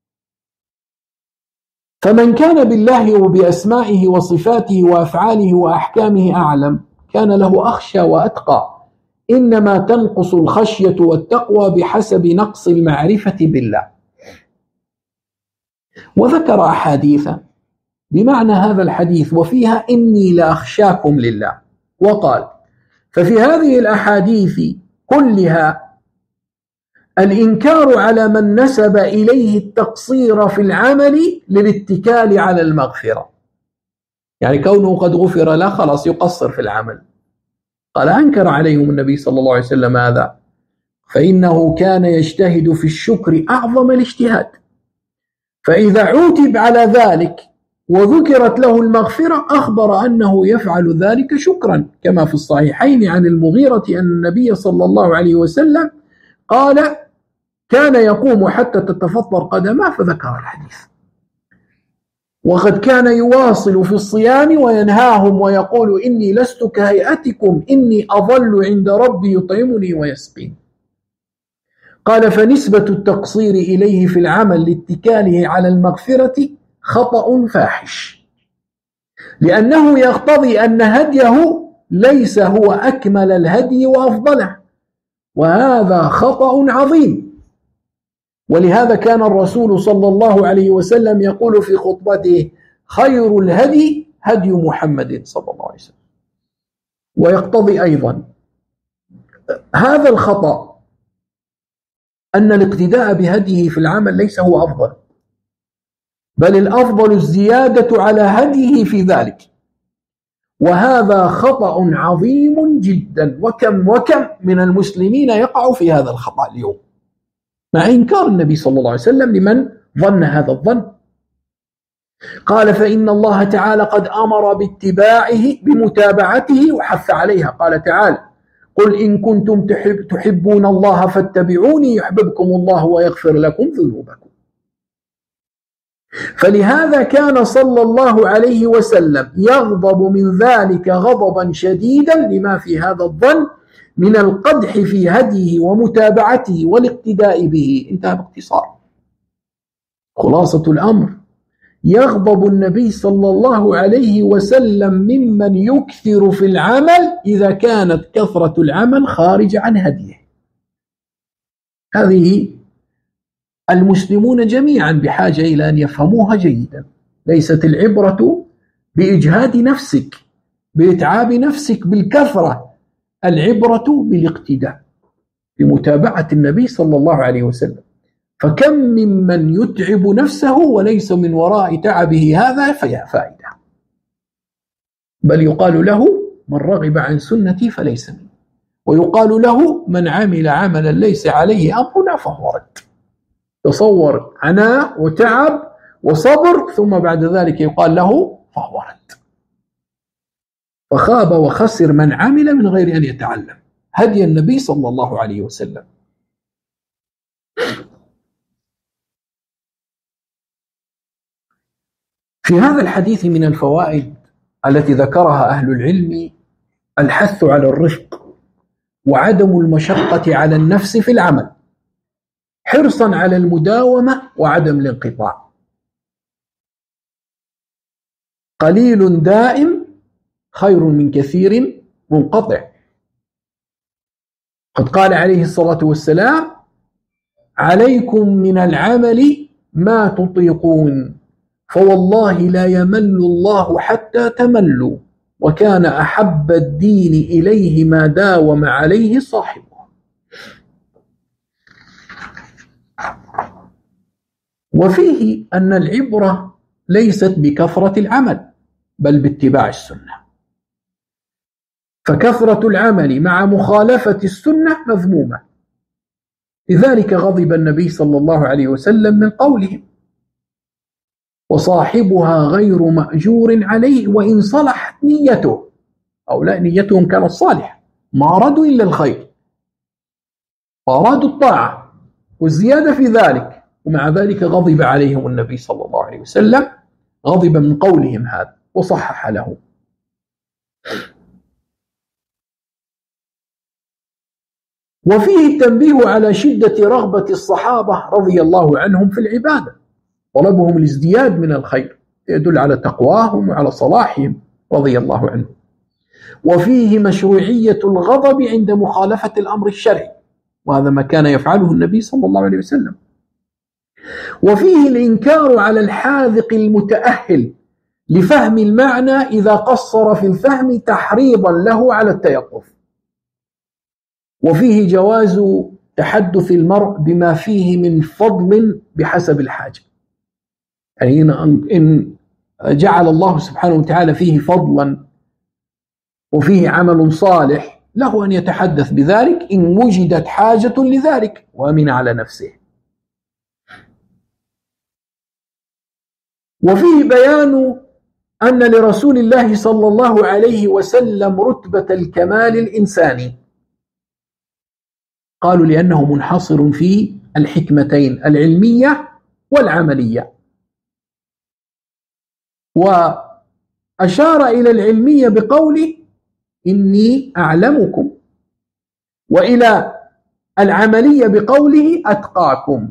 [SPEAKER 1] فمن كان بالله وبأسمائه وصفاته وأفعاله وأحكامه أعلم كان له أخشى وأتقى. إنما تنقص الخشية والتقوى بحسب نقص المعرفة بالله. وذكر أحاديث بمعنى هذا الحديث وفيها إني لأخشاكم لله، وقال: ففي هذه الأحاديث كلها الإنكار على من نسب إليه التقصير في العمل للاتكال على المغفرة، يعني كونه قد غفر له خلاص يقصر في العمل. قال: أنكر عليهم النبي صلى الله عليه وسلم هذا، فإنه كان يجتهد في الشكر أعظم الاجتهاد، فإذا عوتب على ذلك وذكرت له المغفرة أخبر أنه يفعل ذلك شكرا، كما في الصحيحين عن المغيرة أن النبي صلى الله عليه وسلم قال: كان يقوم حتى تتفطر قدماه، فذكر الحديث. وقد كان يواصل في الصيام وينهاهم ويقول: إني لست كهيئتكم إني أظل عند ربي يطعمني ويسقين. قال: فنسبة التقصير إليه في العمل لاتكاله على المغفرة خطأ فاحش، لأنه يقتضي أن هديه ليس هو أكمل الهدي وأفضله، وهذا خطأ عظيم. ولهذا كان الرسول صلى الله عليه وسلم يقول في خطبته: خير الهدي هدي محمد صلى الله عليه وسلم. ويقتضي أيضا هذا الخطأ أن الاقتداء بهديه في العمل ليس هو أفضل، بل الأفضل الزيادة على هديه في ذلك، وهذا خطأ عظيم جدا. وكم من المسلمين يقع في هذا الخطأ اليوم، مع إنكار النبي صلى الله عليه وسلم لمن ظن هذا الظن. قال: فإن الله تعالى قد أمر بمتابعته وحث عليها. قال تعالى: قل إن كنتم تحبون الله فاتبعوني يحببكم الله ويغفر لكم ذنوبكم. فلهذا كان صلى الله عليه وسلم يغضب من ذلك غضبا شديدا لما في هذا الظن من القدح في هديه ومتابعته والاقتداء به. انتهى باختصار. خلاصة الأمر: يغضب النبي صلى الله عليه وسلم ممن يكثر في العمل إذا كانت كثرة العمل خارج عن هديه. هذه المسلمون جميعا بحاجة إلى أن يفهموها جيدا. ليست العبرة بإجهاد نفسك، بإتعاب نفسك بالكثرة، العبرة بالاقتداء بمتابعة النبي صلى الله عليه وسلم. فكم ممن يتعب نفسه وليس من وراء تعبه هذا فائدة، بل يقال له: من رغب عن سنتي فليس مني، ويقال له: من عمل عملا ليس عليه أمرنا فهو رد. تصور عناء وتعب وصبر، ثم بعد ذلك يقال له فهو رد. فخاب وخسر من عمل من غير أن يتعلم هدي النبي صلى الله عليه وسلم. في هذا الحديث من الفوائد التي ذكرها أهل العلم الحث على الرفق وعدم المشقة على النفس في العمل، حرصا على المداومة وعدم الانقطاع. قليل دائم خير من كثير منقطع. قد قال عليه الصلاة والسلام: عليكم من العمل ما تطيقون، فوالله لا يمل الله حتى تملوا، وكان أحب الدين إليه ما داوم عليه صاحبه. وفيه أن العبرة ليست بكثرة العمل بل باتباع السنة، فكثرة العمل مع مخالفة السنة مذمومة. لذلك غضب النبي صلى الله عليه وسلم من قولهم: وصاحبها غير مأجور عليه وإن صلحت نيته. أو لا، نيتهم كانت صالحة، ما أرادوا إلا الخير وأرادوا الطاعة والزيادة في ذلك، ومع ذلك غضب عليهم النبي صلى الله عليه وسلم، غضب من قولهم هذا وصحح له. وفيه التنبيه على شدة رغبة الصحابة رضي الله عنهم في العبادة، طلبهم الازدياد من الخير، يدل على تقواهم وعلى صلاحهم رضي الله عنهم. وفيه مشروعية الغضب عند مخالفة الأمر الشرعي، وهذا ما كان يفعله النبي صلى الله عليه وسلم. وفيه الإنكار على الحاذق المتأهل لفهم المعنى إذا قصر في الفهم تحريضا له على التيقظ. وفيه جواز تحدث المرء بما فيه من فضل بحسب الحاجة، يعني إن جعل الله سبحانه وتعالى فيه فضلا وفيه عمل صالح له أن يتحدث بذلك إن وجدت حاجة لذلك وأمن على نفسه. وفيه بيان أن لرسول الله صلى الله عليه وسلم رتبة الكمال الإنساني، قالوا لأنه منحصر في الحكمتين العلمية والعملية، وأشار إلى العلمية بقوله: إني أعلمكم، وإلى العملية بقوله: أتقاكم.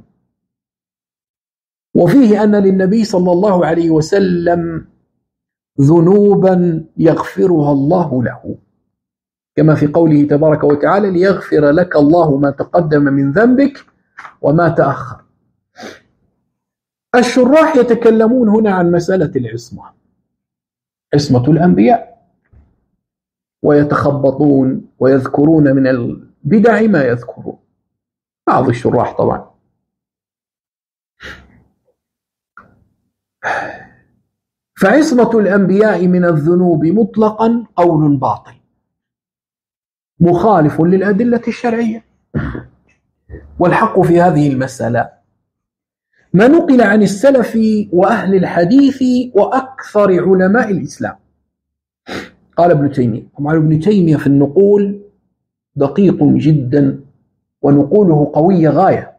[SPEAKER 1] وفيه أن للنبي صلى الله عليه وسلم ذنوبا يغفرها الله له، كما في قوله تبارك وتعالى: ليغفر لك الله ما تقدم من ذنبك وما تأخر. الشراح يتكلمون هنا عن مسألة العصمة، عصمة الأنبياء، ويتخبطون ويذكرون من البدع ما يذكرون، بعض الشراح طبعا. فعصمة الأنبياء من الذنوب مطلقا قول باطل مخالف للأدلة الشرعية. والحق في هذه المسألة ما نقل عن السلف وأهل الحديث وأكثر علماء الإسلام. قال ابن تيمية، طبعا ابن تيمية في النقول دقيق جدا ونقوله قوية غاية،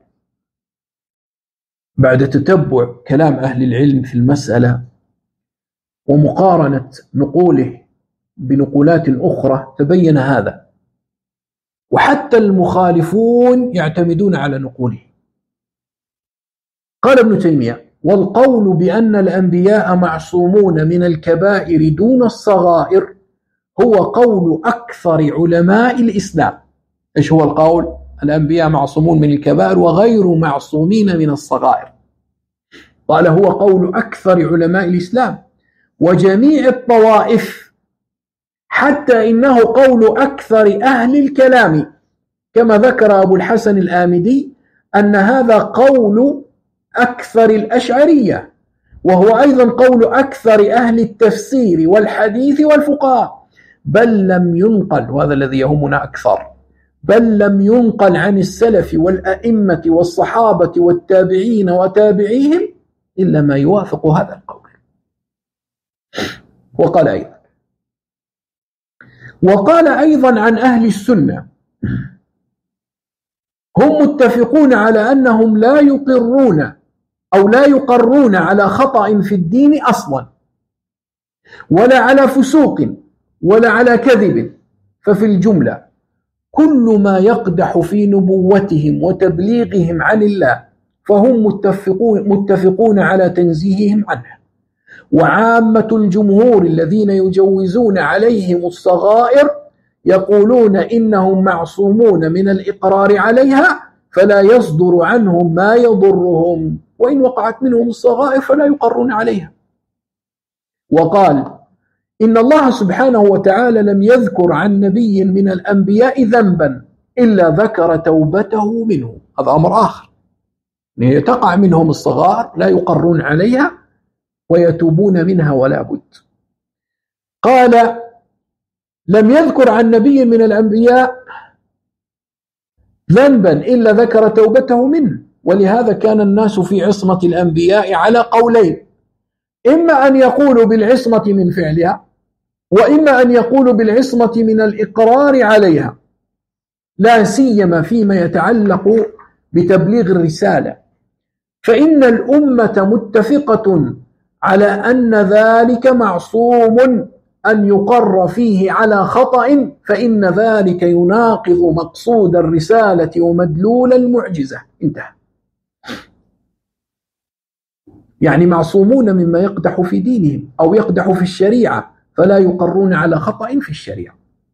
[SPEAKER 1] بعد تتبع كلام أهل العلم في المسألة ومقارنة نقوله بنقولات أخرى تبين هذا، وحتى المخالفون يعتمدون على نقوله. قال ابن تيمية: والقول بأن الأنبياء معصومون من الكبائر دون الصغائر هو قول أكثر علماء الإسلام. إيش هو القول؟ الأنبياء معصومون من الكبائر وغير معصومين من الصغائر. قال: هو قول أكثر علماء الإسلام وجميع الطوائف، حتى إنه قول أكثر أهل الكلام، كما ذكر أبو الحسن الآمدي أن هذا قول أكثر الأشعرية، وهو أيضا قول أكثر أهل التفسير والحديث والفقهاء، بل لم ينقل، وهذا الذي يهمنا أكثر، بل لم ينقل عن السلف والأئمة والصحابة والتابعين وتابعيهم إلا ما يوافق هذا القول. وقال أيضا عن أهل السنة: هم متفقون على أنهم لا يقرون أو لا يقرون على خطأ في الدين أصلا، ولا على فسوق، ولا على كذب. ففي الجملة كل ما يقدح في نبوتهم وتبليغهم عن الله فهم متفقون على تنزيههم عنه. وعامة الجمهور الذين يجوزون عليهم الصغائر يقولون إنهم معصومون من الإقرار عليها، فلا يصدر عنهم ما يضرهم، وإن وقعت منهم الصغائر فلا يقرون عليها. وقال: إن الله سبحانه وتعالى لم يذكر عن نبي من الأنبياء ذنبا إلا ذكر توبته منه. هذا أمر آخر، تقع منهم الصغار لا يقرون عليها ويتوبون منها ولا بد. قال: لم يذكر عن نبي من الأنبياء ذنبا إلا ذكر توبته منه، ولهذا كان الناس في عصمة الأنبياء على قولين: إما أن يقولوا بالعصمة من فعلها، وإما أن يقولوا بالعصمة من الإقرار عليها، لا سيما فيما يتعلق بتبليغ الرسالة، فإن الأمة متفقة على أن ذلك معصوم أن يقر فيه على خطأ، فإن ذلك يناقض مقصود الرسالة ومدلول المعجزة. انتهى. يعني معصومون مما يقدح في دينهم أو يقدح في الشريعة، فلا يقرون على خطأ في الشريعة.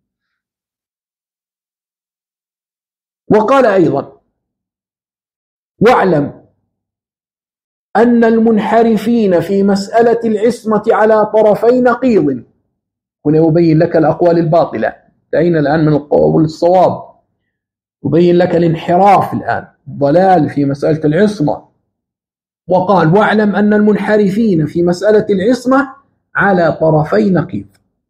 [SPEAKER 1] وقال أيضا: واعلم أن المنحرفين في مسألة العصمة على طرفي نقيض. هنا يبين لك الأقوال الباطلة، انتهينا الآن من القول الصواب، يبين لك الانحراف الآن، ضلال في مسألة العصمة. وقال: واعلم أن المنحرفين في مسألة العصمة على طرفي نقيض،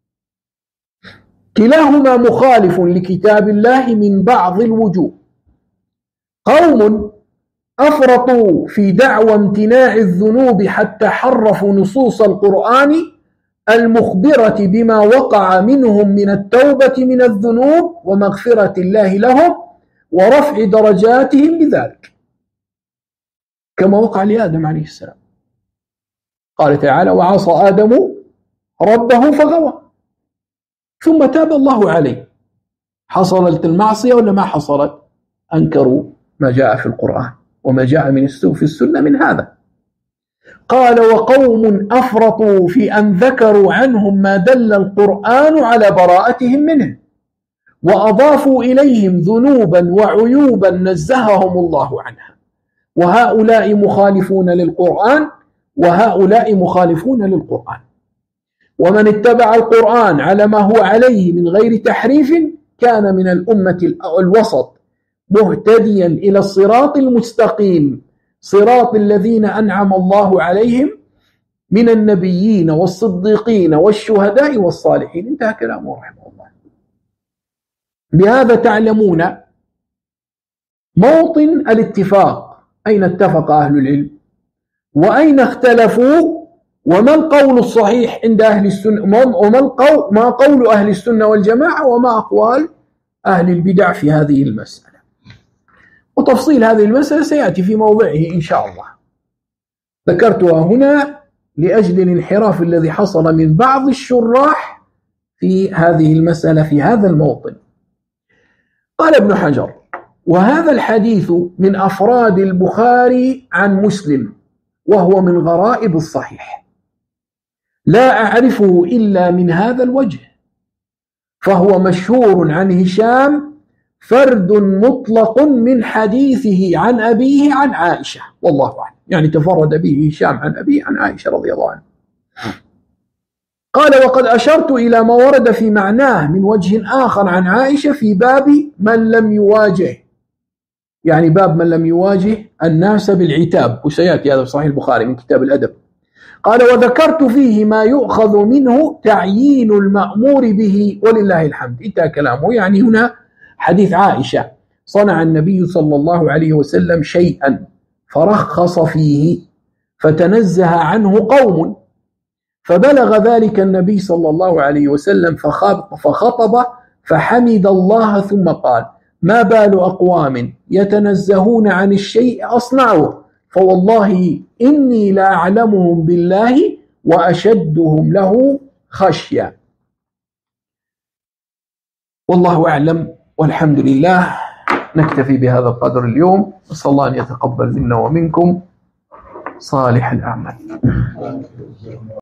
[SPEAKER 1] كلاهما مخالف لكتاب الله من بعض الوجوه. قوم أفرطوا في دعوى امتناع الذنوب حتى حرفوا نصوص القرآن المخبرة بما وقع منهم من التوبة من الذنوب ومغفرة الله لهم ورفع درجاتهم بذلك، كما وقع لآدم عليه السلام. قال تعالى: وعصى آدم ربه فغوى ثم تاب الله عليه. حصلت المعصية ولا ما حصلت؟ أنكروا ما جاء في القرآن وما جاء من في السنة من هذا. قال: وقوم أفرطوا في أن ذكروا عنهم ما دل القرآن على براءتهم منه، وأضافوا إليهم ذنوبا وعيوبا نزههم الله عنها، وهؤلاء مخالفون للقرآن وهؤلاء مخالفون للقرآن. ومن اتبع القرآن على ما هو عليه من غير تحريف كان من الأمة الوسط مهتديا إلى الصراط المستقيم، صراط الذين أنعم الله عليهم من النبيين والصديقين والشهداء والصالحين. انتهى كلامه رحمه الله. بهذا تعلمون موطن الاتفاق، أين اتفق أهل العلم وأين اختلفوا، وما القول الصحيح عند أهل السنة، وما قول أهل السنة والجماعة، وما أقوال أهل البدع في هذه المسألة. وتفصيل هذه المسألة سيأتي في موضعه إن شاء الله. ذكرتها هنا لأجل الانحراف الذي حصل من بعض الشراح في هذه المسألة في هذا الموطن. قال ابن حجر: وهذا الحديث من أفراد البخاري عن مسلم، وهو من غرائب الصحيح، لا أعرفه إلا من هذا الوجه، فهو مشهور عن هشام فرد مطلق من حديثه عن أبيه عن عائشة، والله أعلم، يعني تفرد به هشام عن أبيه عن عائشة رضي الله عنها. قال: وقد أشرت إلى ما ورد في معناه من وجه آخر عن عائشة في باب من لم يواجه، يعني باب من لم يواجه الناس بالعتاب، وسيأتي هذا في صحيح البخاري من كتاب الأدب. قال: وذكرت فيه ما يؤخذ منه تعيين المأمور به ولله الحمد. انتهى كلامه. يعني هنا حديث عائشة: صنع النبي صلى الله عليه وسلم شيئا فرخص فيه فتنزه عنه قوم، فبلغ ذلك النبي صلى الله عليه وسلم فخطب فحمد الله ثم قال: ما بال أقوام يتنزهون عن الشيء أصنعه، فوالله إني لا أعلمهم بالله وأشدهم له خشية. والله أعلم والحمد لله. نكتفي بهذا القدر اليوم، نسأل الله أن يتقبل منا ومنكم صالح الأعمال.